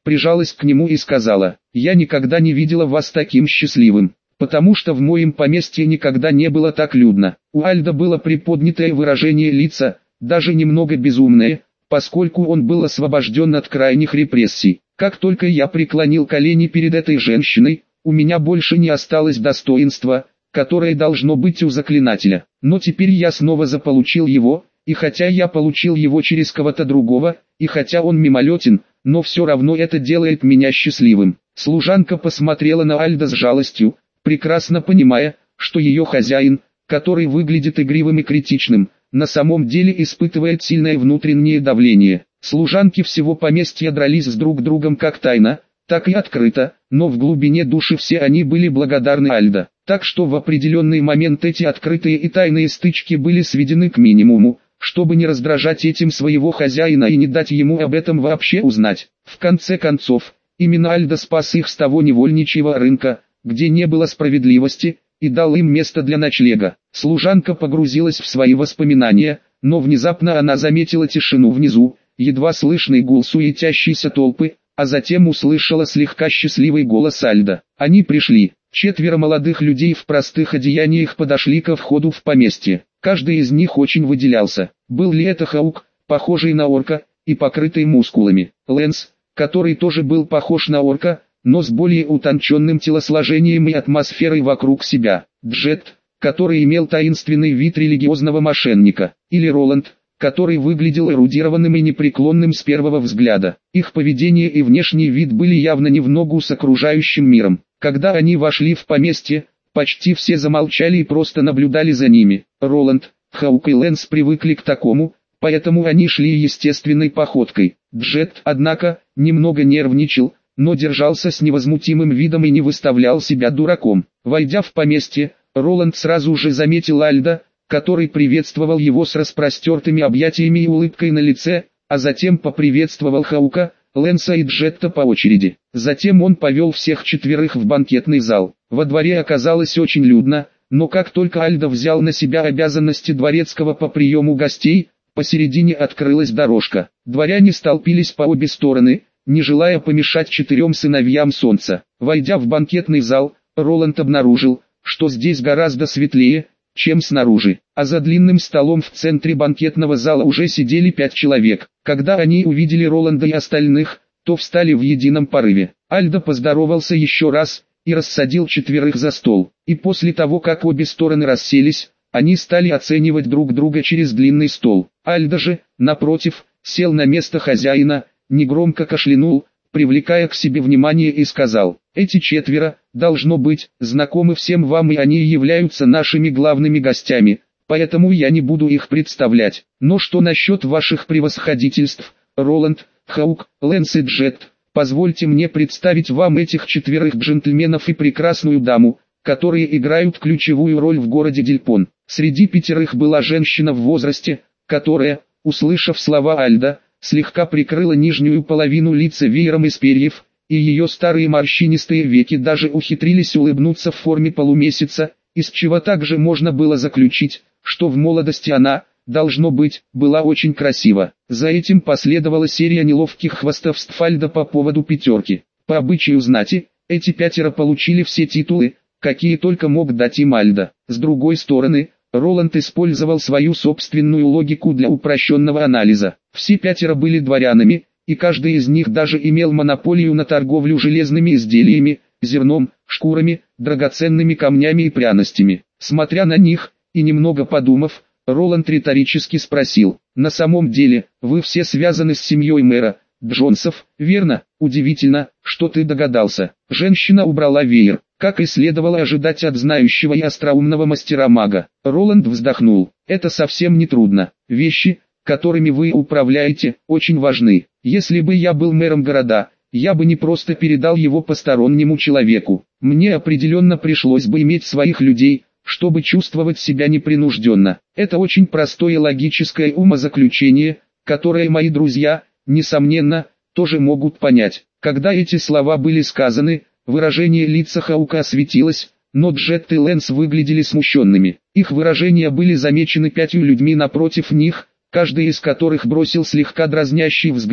прижалась к нему и сказала: «Я никогда не видела вас таким счастливым, потому что в моем поместье никогда не было так людно». У Альда было приподнятое выражение лица, даже немного безумное, поскольку он был освобожден от крайних репрессий. «Как только я преклонил колени перед этой женщиной, у меня больше не осталось достоинства, которое должно быть у заклинателя. Но теперь я снова заполучил его, и хотя я получил его через кого-то другого, и хотя он мимолетен, но все равно это делает меня счастливым». Служанка посмотрела на Альда с жалостью, прекрасно понимая, что ее хозяин, который выглядит игривым и критичным, на самом деле испытывает сильное внутреннее давление. Служанки всего поместья дрались с друг другом как тайно, так и открыто, но в глубине души все они были благодарны Альда. Так что в определенный момент эти открытые и тайные стычки были сведены к минимуму, чтобы не раздражать этим своего хозяина и не дать ему об этом вообще узнать. В конце концов, именно Альда спас их с того невольничьего рынка, где не было справедливости, и дал им место для ночлега. Служанка погрузилась в свои воспоминания, но внезапно она заметила тишину внизу, едва слышный гул суетящейся толпы, а затем услышала слегка счастливый голос Альда. Они пришли. Четверо молодых людей в простых одеяниях подошли ко входу в поместье. Каждый из них очень выделялся. Был ли это Хаук, похожий на орка, и покрытый мускулами. Лэнс, который тоже был похож на орка, но с более утонченным телосложением и атмосферой вокруг себя. Джет, который имел таинственный вид религиозного мошенника. Или Роланд, который выглядел эрудированным и непреклонным с первого взгляда. Их поведение и внешний вид были явно не в ногу с окружающим миром. Когда они вошли в поместье, почти все замолчали и просто наблюдали за ними. Роланд, Хаук и Лэнс привыкли к такому, поэтому они шли естественной походкой. Джет, однако, немного нервничал, но держался с невозмутимым видом и не выставлял себя дураком. Войдя в поместье, Роланд сразу же заметил Альда, который приветствовал его с распростертыми объятиями и улыбкой на лице, а затем поприветствовал Хаука, Лэнса и Джетта по очереди. Затем он повел всех четверых в банкетный зал. Во дворе оказалось очень людно, но как только Альда взял на себя обязанности дворецкого по приему гостей, посередине открылась дорожка. Дворяне столпились по обе стороны, не желая помешать четырем сыновьям солнца. Войдя в банкетный зал, Роланд обнаружил, что здесь гораздо светлее, чем снаружи, а за длинным столом в центре банкетного зала уже сидели пять человек. Когда они увидели Роланда и остальных, то встали в едином порыве. Альда поздоровался еще раз и рассадил четверых за стол. И после того, как обе стороны расселись, они стали оценивать друг друга через длинный стол. Альда же, напротив, сел на место хозяина, негромко кашлянул, привлекая к себе внимание, и сказал: «Эти четверо, должно быть, знакомы всем вам, и они являются нашими главными гостями, поэтому я не буду их представлять. Но что насчет ваших превосходительств, Роланд, Хаук, Лэнс и Джет? Позвольте мне представить вам этих четверых джентльменов и прекрасную даму, которые играют ключевую роль в городе Дильпон». Среди пятерых была женщина в возрасте, которая, услышав слова Альда, слегка прикрыла нижнюю половину лица веером из перьев, и ее старые морщинистые веки даже ухитрились улыбнуться в форме полумесяца, из чего также можно было заключить, что в молодости она, должно быть, была очень красива. За этим последовала серия неловких хвастовств Альда по поводу пятерки. По обычаю знати, эти пятеро получили все титулы, какие только мог дать им Альда. С другой стороны, Роланд использовал свою собственную логику для упрощенного анализа. Все пятеро были дворянами, и каждый из них даже имел монополию на торговлю железными изделиями, зерном, шкурами, драгоценными камнями и пряностями. Смотря на них, и немного подумав, Роланд риторически спросил: «На самом деле, вы все связаны с семьей мэра Джонсов, верно? Удивительно, что ты догадался». Женщина убрала веер, как и следовало ожидать от знающего и остроумного мастера-мага. Роланд вздохнул: «Это совсем не трудно. Вещи, которыми вы управляете, очень важны. Если бы я был мэром города, я бы не просто передал его постороннему человеку. Мне определенно пришлось бы иметь своих людей, чтобы чувствовать себя непринужденно. Это очень простое логическое умозаключение, которое мои друзья, несомненно, тоже могут понять». Когда эти слова были сказаны, выражение лица Хаука осветилось, но Джет и Лэнс выглядели смущенными. Их выражения были замечены пятью людьми напротив них, каждый из которых бросил слегка дразнящий взгляд,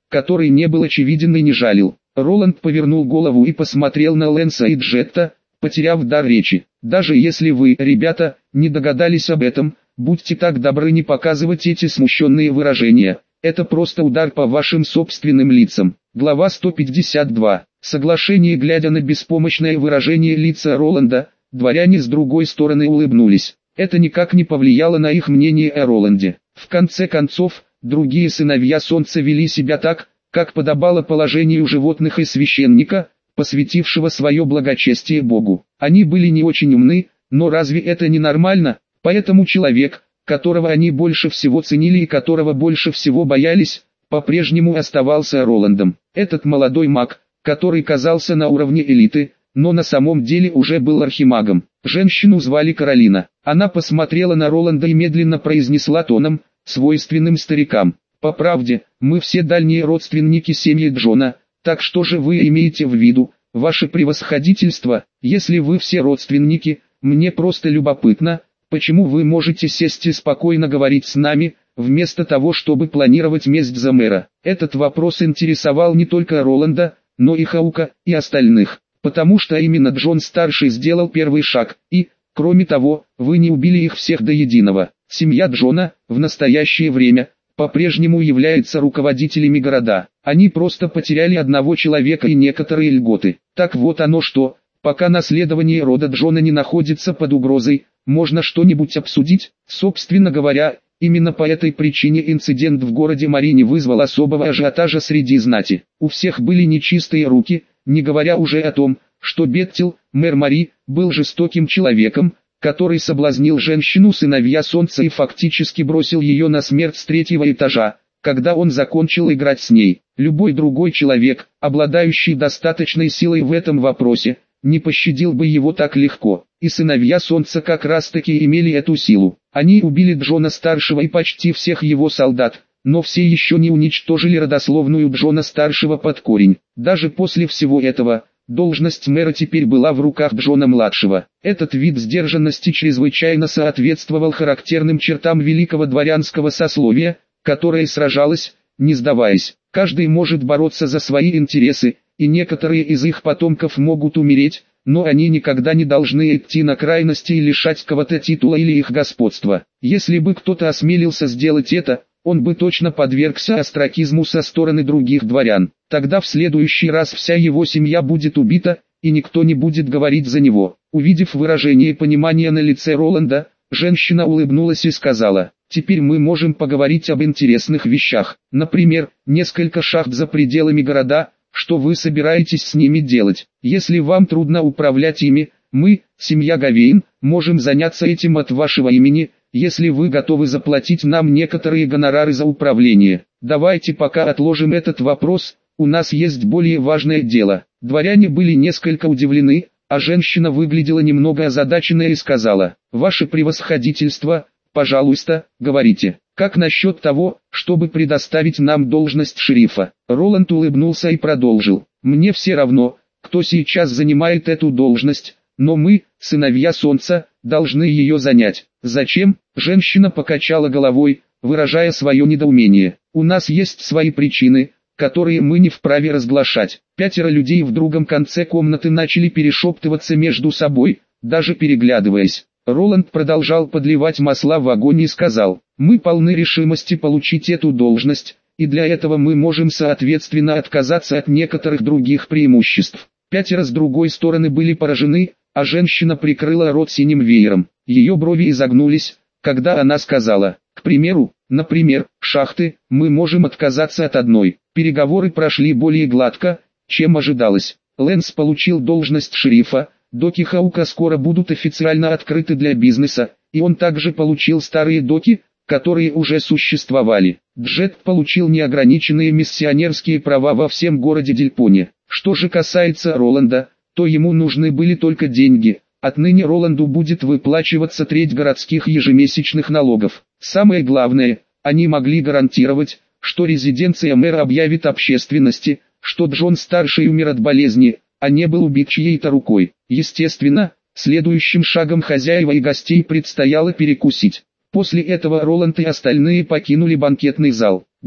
который не был очевиден и не жалил. Роланд повернул голову и посмотрел на Лэнса и Джетта, потеряв дар речи. «Даже если вы, ребята, не догадались об этом, будьте так добры не показывать эти смущенные выражения. Это просто удар по вашим собственным лицам». Глава сто пятьдесят два. Соглашение. Глядя на беспомощное выражение лица Роланда, дворяне с другой стороны улыбнулись. Это никак не повлияло на их мнение о Роланде. В конце концов, другие сыновья Солнца вели себя так, как подобало положению животных и священника, посвятившего свое благочестие Богу. Они были не очень умны, но разве это не нормально? Поэтому человек, которого они больше всего ценили и которого больше всего боялись, по-прежнему оставался Роландом. Этот молодой маг, который казался на уровне элиты, но на самом деле уже был архимагом. Женщину звали Каролина. Она посмотрела на Роланда и медленно произнесла тоном, свойственным старикам: «По правде, мы все дальние родственники семьи Джона, так что же вы имеете в виду, ваше превосходительство? Если вы все родственники, мне просто любопытно, почему вы можете сесть и спокойно говорить с нами, вместо того, чтобы планировать месть за мэра?» Этот вопрос интересовал не только Роланда, но и Хаука, и остальных, потому что именно Джон-старший сделал первый шаг, и, кроме того, вы не убили их всех до единого. Семья Джона, в настоящее время, по-прежнему является руководителями города. Они просто потеряли одного человека и некоторые льготы. Так вот оно что, пока наследование рода Джона не находится под угрозой, можно что-нибудь обсудить. Собственно говоря, именно по этой причине инцидент в городе Марине вызвал особого ажиотажа среди знати. У всех были нечистые руки, не говоря уже о том, что Беттил, мэр Мари, был жестоким человеком, который соблазнил женщину сыновья Солнца и фактически бросил ее на смерть с третьего этажа, когда он закончил играть с ней. Любой другой человек, обладающий достаточной силой в этом вопросе, не пощадил бы его так легко. И сыновья Солнца как раз таки имели эту силу. Они убили Джона-старшего и почти всех его солдат, но все еще не уничтожили родословную Джона-старшего под корень. Даже после всего этого, должность мэра теперь была в руках Джона-младшего. Этот вид сдержанности чрезвычайно соответствовал характерным чертам великого дворянского сословия, которое сражалось, не сдаваясь. Каждый может бороться за свои интересы, и некоторые из их потомков могут умереть, но они никогда не должны идти на крайности и лишать кого-то титула или их господства. Если бы кто-то осмелился сделать это, он бы точно подвергся остракизму со стороны других дворян. Тогда в следующий раз вся его семья будет убита, и никто не будет говорить за него. Увидев выражение понимания на лице Роланда, женщина улыбнулась и сказала: «Теперь мы можем поговорить об интересных вещах. Например, несколько шахт за пределами города. Что вы собираетесь с ними делать? Если вам трудно управлять ими, мы, семья Гавейн, можем заняться этим от вашего имени, если вы готовы заплатить нам некоторые гонорары за управление. Давайте пока отложим этот вопрос, у нас есть более важное дело». Дворяне были несколько удивлены, а женщина выглядела немного озадаченной и сказала: «Ваше превосходительство, пожалуйста, говорите, как насчет того, чтобы предоставить нам должность шерифа?» Роланд улыбнулся и продолжил: «Мне все равно, кто сейчас занимает эту должность, но мы, сыновья Солнца, должны ее занять». «Зачем?» – женщина покачала головой, выражая свое недоумение. «У нас есть свои причины, которые мы не вправе разглашать». Пятеро людей в другом конце комнаты начали перешептываться между собой, даже переглядываясь. Роланд продолжал подливать масла в огонь и сказал: «Мы полны решимости получить эту должность, и для этого мы можем соответственно отказаться от некоторых других преимуществ». Пятеро с другой стороны были поражены, а женщина прикрыла рот синим веером. Ее брови изогнулись, когда она сказала: «К примеру, например, шахты, мы можем отказаться от одной». Переговоры прошли более гладко, чем ожидалось. Лэнс получил должность шерифа, доки Хаука скоро будут официально открыты для бизнеса, и он также получил старые доки, которые уже существовали. Джет получил неограниченные миссионерские права во всем городе Дельпоне. Что же касается Роланда, то ему нужны были только деньги. Отныне Роланду будет выплачиваться треть городских ежемесячных налогов. Самое главное, они могли гарантировать, что резиденция мэра объявит общественности, что Джон-старший умер от болезни, а не был убит чьей-то рукой. Естественно, следующим шагом хозяева и гостей предстояло перекусить. После этого Роланд и остальные покинули банкетный зал.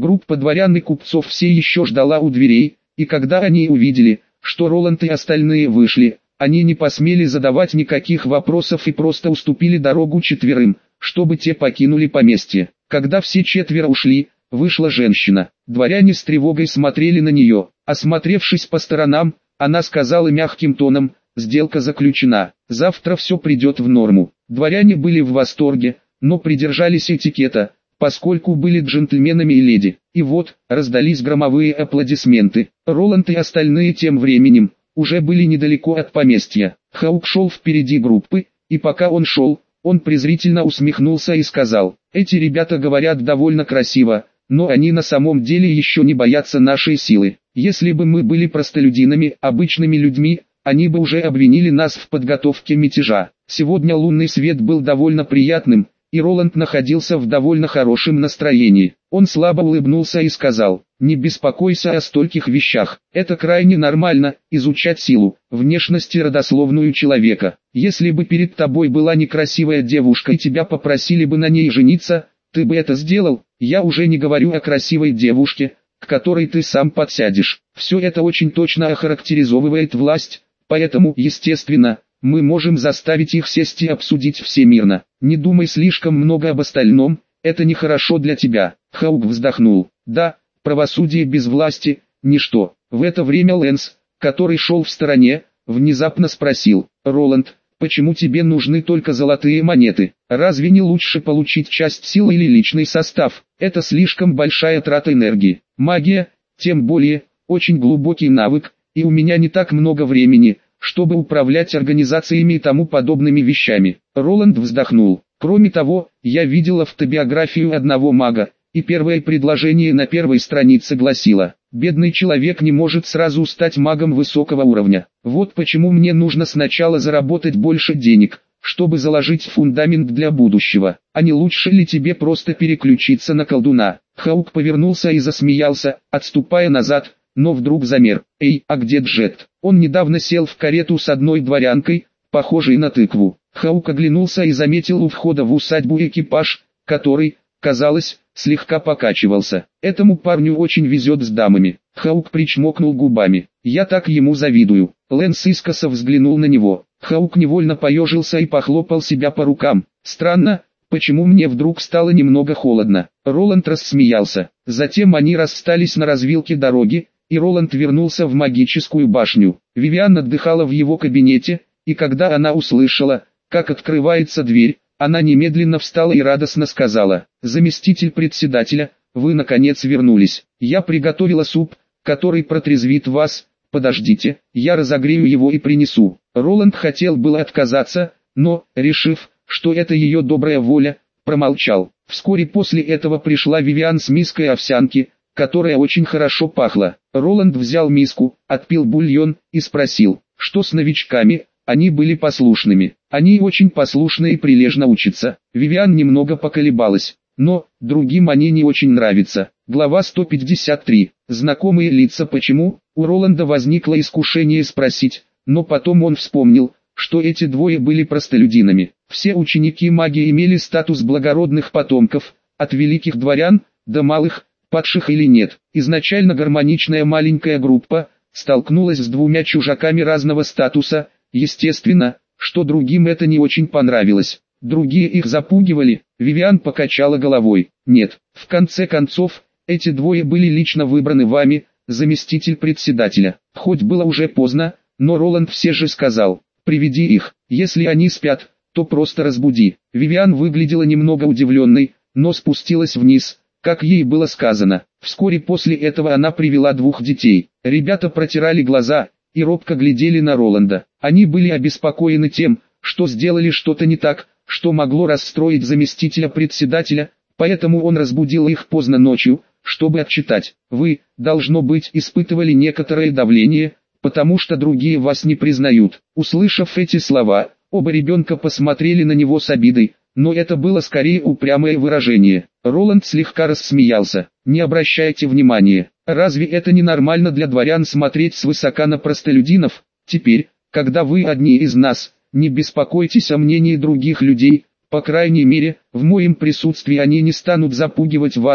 Группа дворян и купцов все еще ждала у дверей, и когда они увидели, что Роланд и остальные вышли, они не посмели задавать никаких вопросов и просто уступили дорогу четверым, чтобы те покинули поместье. Когда все четверо ушли, вышла женщина. Дворяне с тревогой смотрели на нее. Осмотревшись по сторонам, она сказала мягким тоном: «Сделка заключена, завтра все придет в норму». Дворяне были в восторге, но придержались этикета, поскольку были джентльменами и леди. И вот, раздались громовые аплодисменты. Роланд и остальные тем временем уже были недалеко от поместья. Хаук шел впереди группы, и пока он шел, он презрительно усмехнулся и сказал: «Эти ребята говорят довольно красиво, но они на самом деле еще не боятся нашей силы. Если бы мы были простолюдинами, обычными людьми, они бы уже обвинили нас в подготовке мятежа». Сегодня лунный свет был довольно приятным, и Роланд находился в довольно хорошем настроении. Он слабо улыбнулся и сказал: «Не беспокойся о стольких вещах. Это крайне нормально, изучать силу, внешность и родословную человека. Если бы перед тобой была некрасивая девушка и тебя попросили бы на ней жениться, ты бы это сделал. Я уже не говорю о красивой девушке, к которой ты сам подсядешь. Все это очень точно охарактеризовывает власть, поэтому, естественно, мы можем заставить их сесть и обсудить все мирно. Не думай слишком много об остальном, это нехорошо для тебя». Хаук вздохнул. «Да, правосудие без власти – ничто». В это время Лэнс, который шел в стороне, внезапно спросил: «Роланд, почему тебе нужны только золотые монеты? Разве не лучше получить часть силы или личный состав? Это слишком большая трата энергии. Магия, тем более, очень глубокий навык, и у меня не так много времени, чтобы управлять организациями и тому подобными вещами». Роланд вздохнул. «Кроме того, я видел автобиографию одного мага, и первое предложение на первой странице гласило: бедный человек не может сразу стать магом высокого уровня. Вот почему мне нужно сначала заработать больше денег, чтобы заложить фундамент для будущего. А не лучше ли тебе просто переключиться на колдуна?» Хаук повернулся и засмеялся, отступая назад, но вдруг замер. «Эй, а где Джет?» Он недавно сел в карету с одной дворянкой, похожей на тыкву. Хаук оглянулся и заметил у входа в усадьбу экипаж, который, казалось, слегка покачивался. «Этому парню очень везет с дамами». Хаук причмокнул губами. «Я так ему завидую». Лэнс искоса взглянул на него. Хаук невольно поежился и похлопал себя по рукам. «Странно, почему мне вдруг стало немного холодно?» Роланд рассмеялся. Затем они расстались на развилке дороги, и Роланд вернулся в магическую башню. Вивиан отдыхала в его кабинете, и когда она услышала, как открывается дверь, она немедленно встала и радостно сказала: «Заместитель председателя, вы наконец вернулись. Я приготовила суп, который протрезвит вас. Подождите, я разогрею его и принесу». Роланд хотел было отказаться, но, решив, что это ее добрая воля, промолчал. Вскоре после этого пришла Вивиан с миской овсянки, которая очень хорошо пахла. Роланд взял миску, отпил бульон и спросил: «Что с новичками?» Они были послушными. «Они очень послушны и прилежно учатся». Вивиан немного поколебалась. «Но, другим они не очень нравятся». Глава сто пятьдесят три. Знакомые лица. Почему? У Роланда возникло искушение спросить, но потом он вспомнил, что эти двое были простолюдинами. Все ученики магии имели статус благородных потомков, от великих дворян до малых, падших или нет. Изначально гармоничная маленькая группа столкнулась с двумя чужаками разного статуса. Естественно, что другим это не очень понравилось. Другие их запугивали. Вивиан покачала головой. «Нет, в конце концов, эти двое были лично выбраны вами, заместитель председателя». Хоть было уже поздно, но Роланд все же сказал: «Приведи их. Если они спят, то просто разбуди». Вивиан выглядела немного удивленной, но спустилась вниз, как ей было сказано. Вскоре после этого она привела двух детей. Ребята протирали глаза и робко глядели на Роланда. Они были обеспокоены тем, что сделали что-то не так, что могло расстроить заместителя председателя, поэтому он разбудил их поздно ночью, чтобы отчитать. «Вы, должно быть, испытывали некоторое давление, потому что другие вас не признают». Услышав эти слова, оба ребенка посмотрели на него с обидой, но это было скорее упрямое выражение. Роланд слегка рассмеялся. «Не обращайте внимания. Разве это не нормально для дворян смотреть свысока на простолюдинов? Теперь, когда вы одни из нас, не беспокойтесь о мнении других людей, по крайней мере, в моем присутствии они не станут запугивать вас,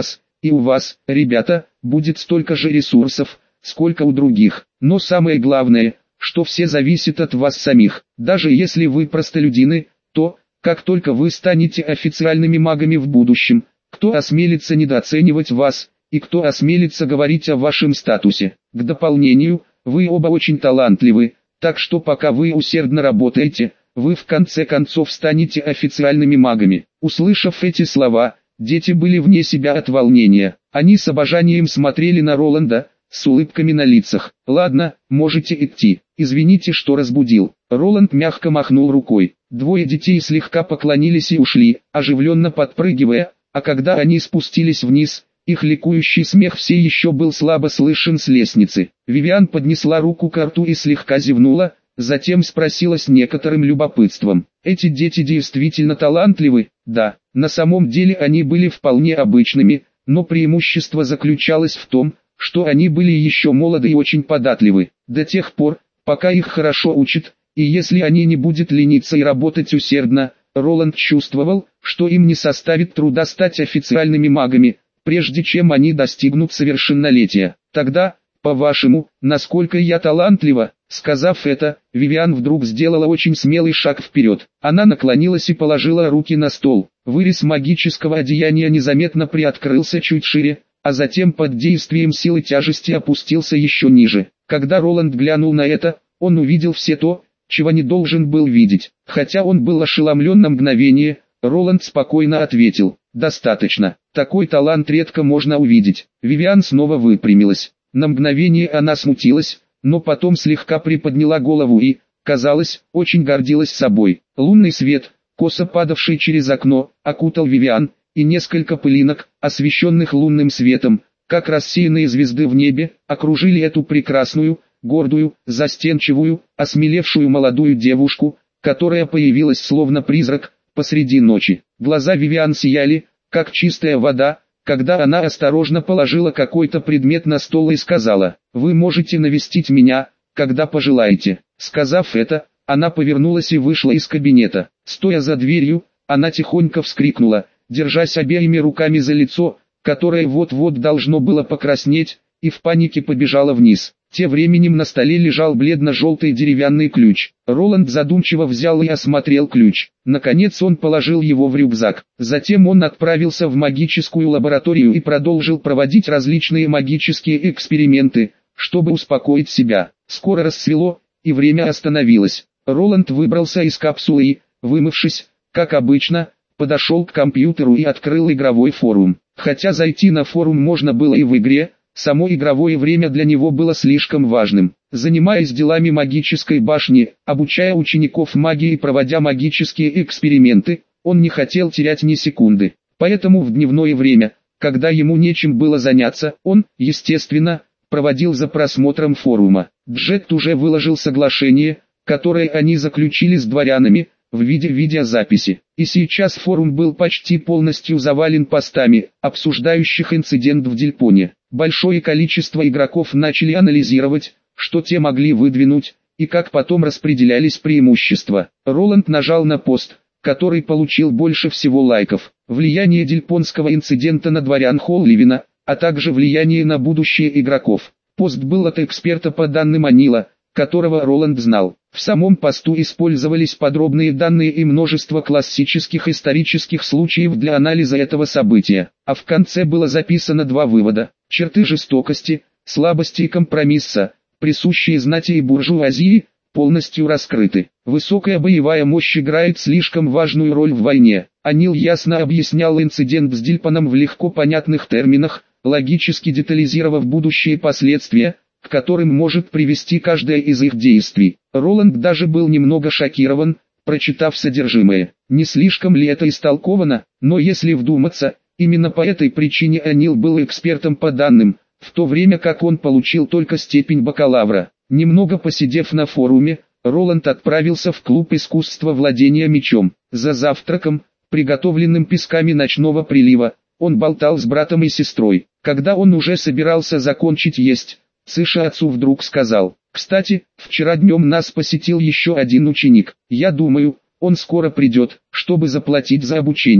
и у вас, ребята, будет столько же ресурсов, сколько у других. Но самое главное, что все зависит от вас самих. Даже если вы простолюдины, то, как только вы станете официальными магами в будущем, кто осмелится недооценивать вас, и кто осмелится говорить о вашем статусе. К дополнению, вы оба очень талантливы, так что пока вы усердно работаете, вы в конце концов станете официальными магами. Услышав эти слова, дети были вне себя от волнения. Они с обожанием смотрели на Роланда, с улыбками на лицах. «Ладно, можете идти. Извините, что разбудил». Роланд мягко махнул рукой. Двое детей слегка поклонились и ушли, оживленно подпрыгивая, а когда они спустились вниз, их ликующий смех все еще был слабо слышен с лестницы. Вивиан поднесла руку к рту и слегка зевнула, затем спросила с некоторым любопытством: «Эти дети действительно талантливы?» «Да, на самом деле они были вполне обычными, но преимущество заключалось в том, что они были еще молоды и очень податливы, до тех пор, пока их хорошо учат, и если они не будут лениться и работать усердно». Роланд чувствовал, что им не составит труда стать официальными магами, прежде чем они достигнут совершеннолетия. «Тогда, по-вашему, насколько я талантлива?» Сказав это, Вивиан вдруг сделала очень смелый шаг вперед. Она наклонилась и положила руки на стол. Вырез магического одеяния незаметно приоткрылся чуть шире, а затем под действием силы тяжести опустился еще ниже. Когда Роланд глянул на это, он увидел все то, чего не должен был видеть. Хотя он был ошеломлен на мгновение, Роланд спокойно ответил: «Достаточно, такой талант редко можно увидеть». Вивиан снова выпрямилась. На мгновение она смутилась, но потом слегка приподняла голову и, казалось, очень гордилась собой. Лунный свет, косо падавший через окно, окутал Вивиан, и несколько пылинок, освещенных лунным светом, как рассеянные звезды в небе, окружили эту прекрасную, гордую, застенчивую, осмелевшую молодую девушку, которая появилась словно призрак посреди ночи. Глаза Вивиан сияли, как чистая вода, когда она осторожно положила какой-то предмет на стол и сказала: «Вы можете навестить меня, когда пожелаете». Сказав это, она повернулась и вышла из кабинета. Стоя за дверью, она тихонько вскрикнула, держась обеими руками за лицо, которое вот-вот должно было покраснеть, и в панике побежала вниз. Тем временем на столе лежал бледно-желтый деревянный ключ. Роланд задумчиво взял и осмотрел ключ. Наконец он положил его в рюкзак. Затем он отправился в магическую лабораторию и продолжил проводить различные магические эксперименты, чтобы успокоить себя. Скоро рассвело, и время остановилось. Роланд выбрался из капсулы и, вымывшись, как обычно, подошел к компьютеру и открыл игровой форум. Хотя зайти на форум можно было и в игре, само игровое время для него было слишком важным. Занимаясь делами магической башни, обучая учеников магии и проводя магические эксперименты, он не хотел терять ни секунды. Поэтому в дневное время, когда ему нечем было заняться, он, естественно, проводил за просмотром форума. Джет уже выложил соглашение, которое они заключили с дворянами, в виде видеозаписи. И сейчас форум был почти полностью завален постами, обсуждающих инцидент в Дельпоне. Большое количество игроков начали анализировать, что те могли выдвинуть, и как потом распределялись преимущества. Роланд нажал на пост, который получил больше всего лайков. Влияние дельпонского инцидента на дворян Холливина, а также влияние на будущее игроков. Пост был от эксперта по данным Анила, которого Роланд знал. В самом посту использовались подробные данные и множество классических исторических случаев для анализа этого события. А в конце было записано два вывода. Черты жестокости, слабости и компромисса, присущие знати и буржуазии, полностью раскрыты. Высокая боевая мощь играет слишком важную роль в войне. Анил ясно объяснял инцидент с Дельпоном в легко понятных терминах, логически детализировав будущие последствия, к которым может привести каждое из их действий. Роланд даже был немного шокирован, прочитав содержимое. Не слишком ли это истолковано? Но если вдуматься, именно по этой причине Анил был экспертом по данным, в то время как он получил только степень бакалавра. Немного посидев на форуме, Роланд отправился в клуб искусства владения мечом. За завтраком, приготовленным песками ночного прилива, он болтал с братом и сестрой. Когда он уже собирался закончить есть, Цыша отцу вдруг сказал: «Кстати, вчера днем нас посетил еще один ученик. Я думаю, он скоро придет, чтобы заплатить за обучение».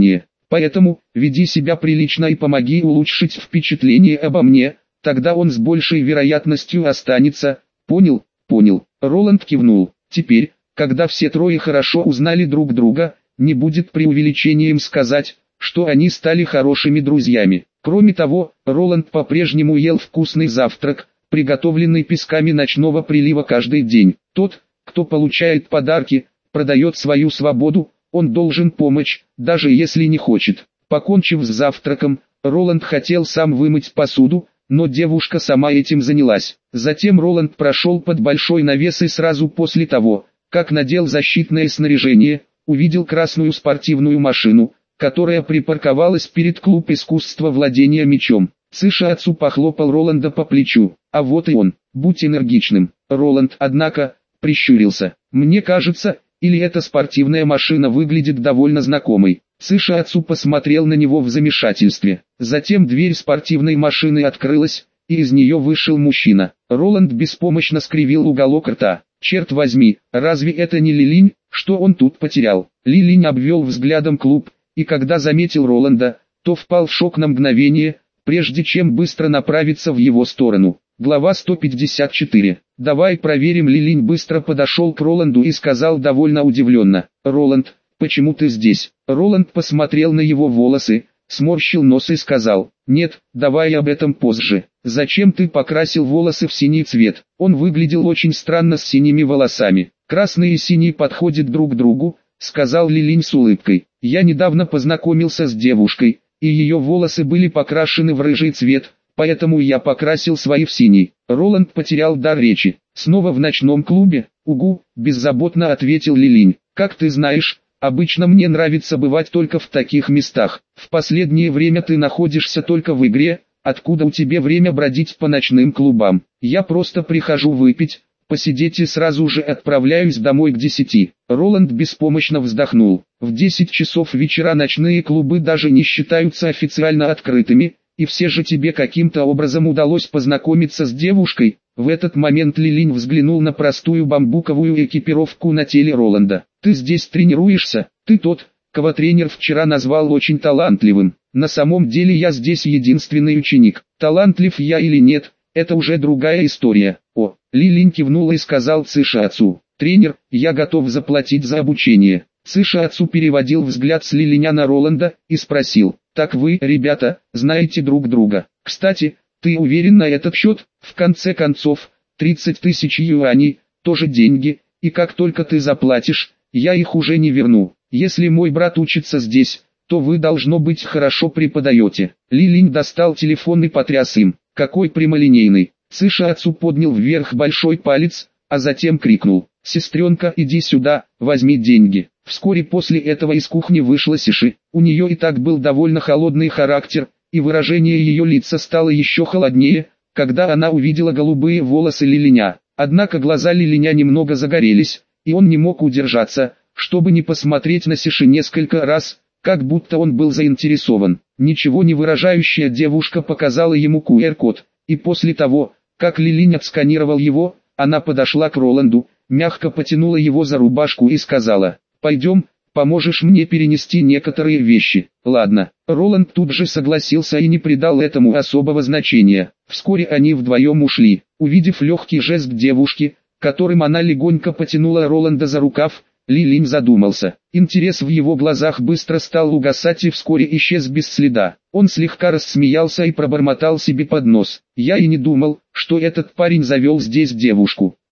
Поэтому, веди себя прилично и помоги улучшить впечатление обо мне, тогда он с большей вероятностью останется. Понял? Понял. Роланд кивнул. Теперь, когда все трое хорошо узнали друг друга, не будет преувеличением сказать, что они стали хорошими друзьями. Кроме того, Роланд по-прежнему ел вкусный завтрак, приготовленный песками ночного прилива каждый день. Тот, кто получает подарки, продает свою свободу, он должен помочь, даже если не хочет. Покончив с завтраком, Роланд хотел сам вымыть посуду, но девушка сама этим занялась. Затем Роланд прошел под большой навес и сразу после того, как надел защитное снаряжение, увидел красную спортивную машину, которая припарковалась перед клуб искусства владения мечом. Цишиацу похлопал Роланда по плечу. А вот и он, будь энергичным. Роланд, однако, прищурился. Мне кажется, или эта спортивная машина выглядит довольно знакомой. Цишиацу посмотрел на него в замешательстве. Затем дверь спортивной машины открылась, и из нее вышел мужчина. Роланд беспомощно скривил уголок рта. Черт возьми, разве это не Лилинь, что он тут потерял? Лилинь обвел взглядом клуб, и когда заметил Роланда, то впал в шок на мгновение, прежде чем быстро направиться в его сторону. Глава сто пятьдесят четыре. «Давай проверим». Лилинь быстро подошел к Роланду и сказал довольно удивленно. «Роланд, почему ты здесь?» Роланд посмотрел на его волосы, сморщил нос и сказал: «Нет, давай об этом позже. Зачем ты покрасил волосы в синий цвет?» Он выглядел очень странно с синими волосами. «Красный и синий подходят друг другу», — сказал Лилинь с улыбкой. «Я недавно познакомился с девушкой, и ее волосы были покрашены в рыжий цвет, поэтому я покрасил свои в синий». Роланд потерял дар речи. «Снова в ночном клубе?» «Угу», — беззаботно ответил Лилинь. «Как ты знаешь, обычно мне нравится бывать только в таких местах. В последнее время ты находишься только в игре, откуда у тебя время бродить по ночным клубам? Я просто прихожу выпить, посидеть и сразу же отправляюсь домой к десяти». Роланд беспомощно вздохнул. В десять часов вечера ночные клубы даже не считаются официально открытыми, и все же тебе каким-то образом удалось познакомиться с девушкой. В этот момент Лилинь взглянул на простую бамбуковую экипировку на теле Роланда. «Ты здесь тренируешься? Ты тот, кого тренер вчера назвал очень талантливым. На самом деле я здесь единственный ученик. Талантлив я или нет, это уже другая история». «О», Лилинь кивнул и сказал Цишиацу: «Тренер, я готов заплатить за обучение». Цишиацу переводил взгляд с Лилиня на Роланда и спросил: «Так вы, ребята, знаете друг друга? Кстати, ты уверен на этот счет? В конце концов, тридцать тысяч юаней, тоже деньги, и как только ты заплатишь, я их уже не верну. Если мой брат учится здесь, то вы, должно быть, хорошо преподаете». Лилинь достал телефон и потряс им. «Какой прямолинейный!» Цишиацу поднял вверх большой палец, а затем крикнул: «Сестренка, иди сюда, возьми деньги». Вскоре после этого из кухни вышла Сиши. У нее и так был довольно холодный характер, и выражение ее лица стало еще холоднее, когда она увидела голубые волосы Лилиня. Однако глаза Лилиня немного загорелись, и он не мог удержаться, чтобы не посмотреть на Сиши несколько раз, как будто он был заинтересован. Ничего не выражающая девушка показала ему ку эр код, и после того, как Лилинь отсканировал его, она подошла к Роланду, мягко потянула его за рубашку и сказала: «Пойдем, поможешь мне перенести некоторые вещи». «Ладно». Роланд тут же согласился и не придал этому особого значения. Вскоре они вдвоем ушли. Увидев легкий жест девушки, которым она легонько потянула Роланда за рукав, Лилинь задумался. Интерес в его глазах быстро стал угасать и вскоре исчез без следа. Он слегка рассмеялся и пробормотал себе под нос: «Я и не думал, что этот парень завел здесь девушку».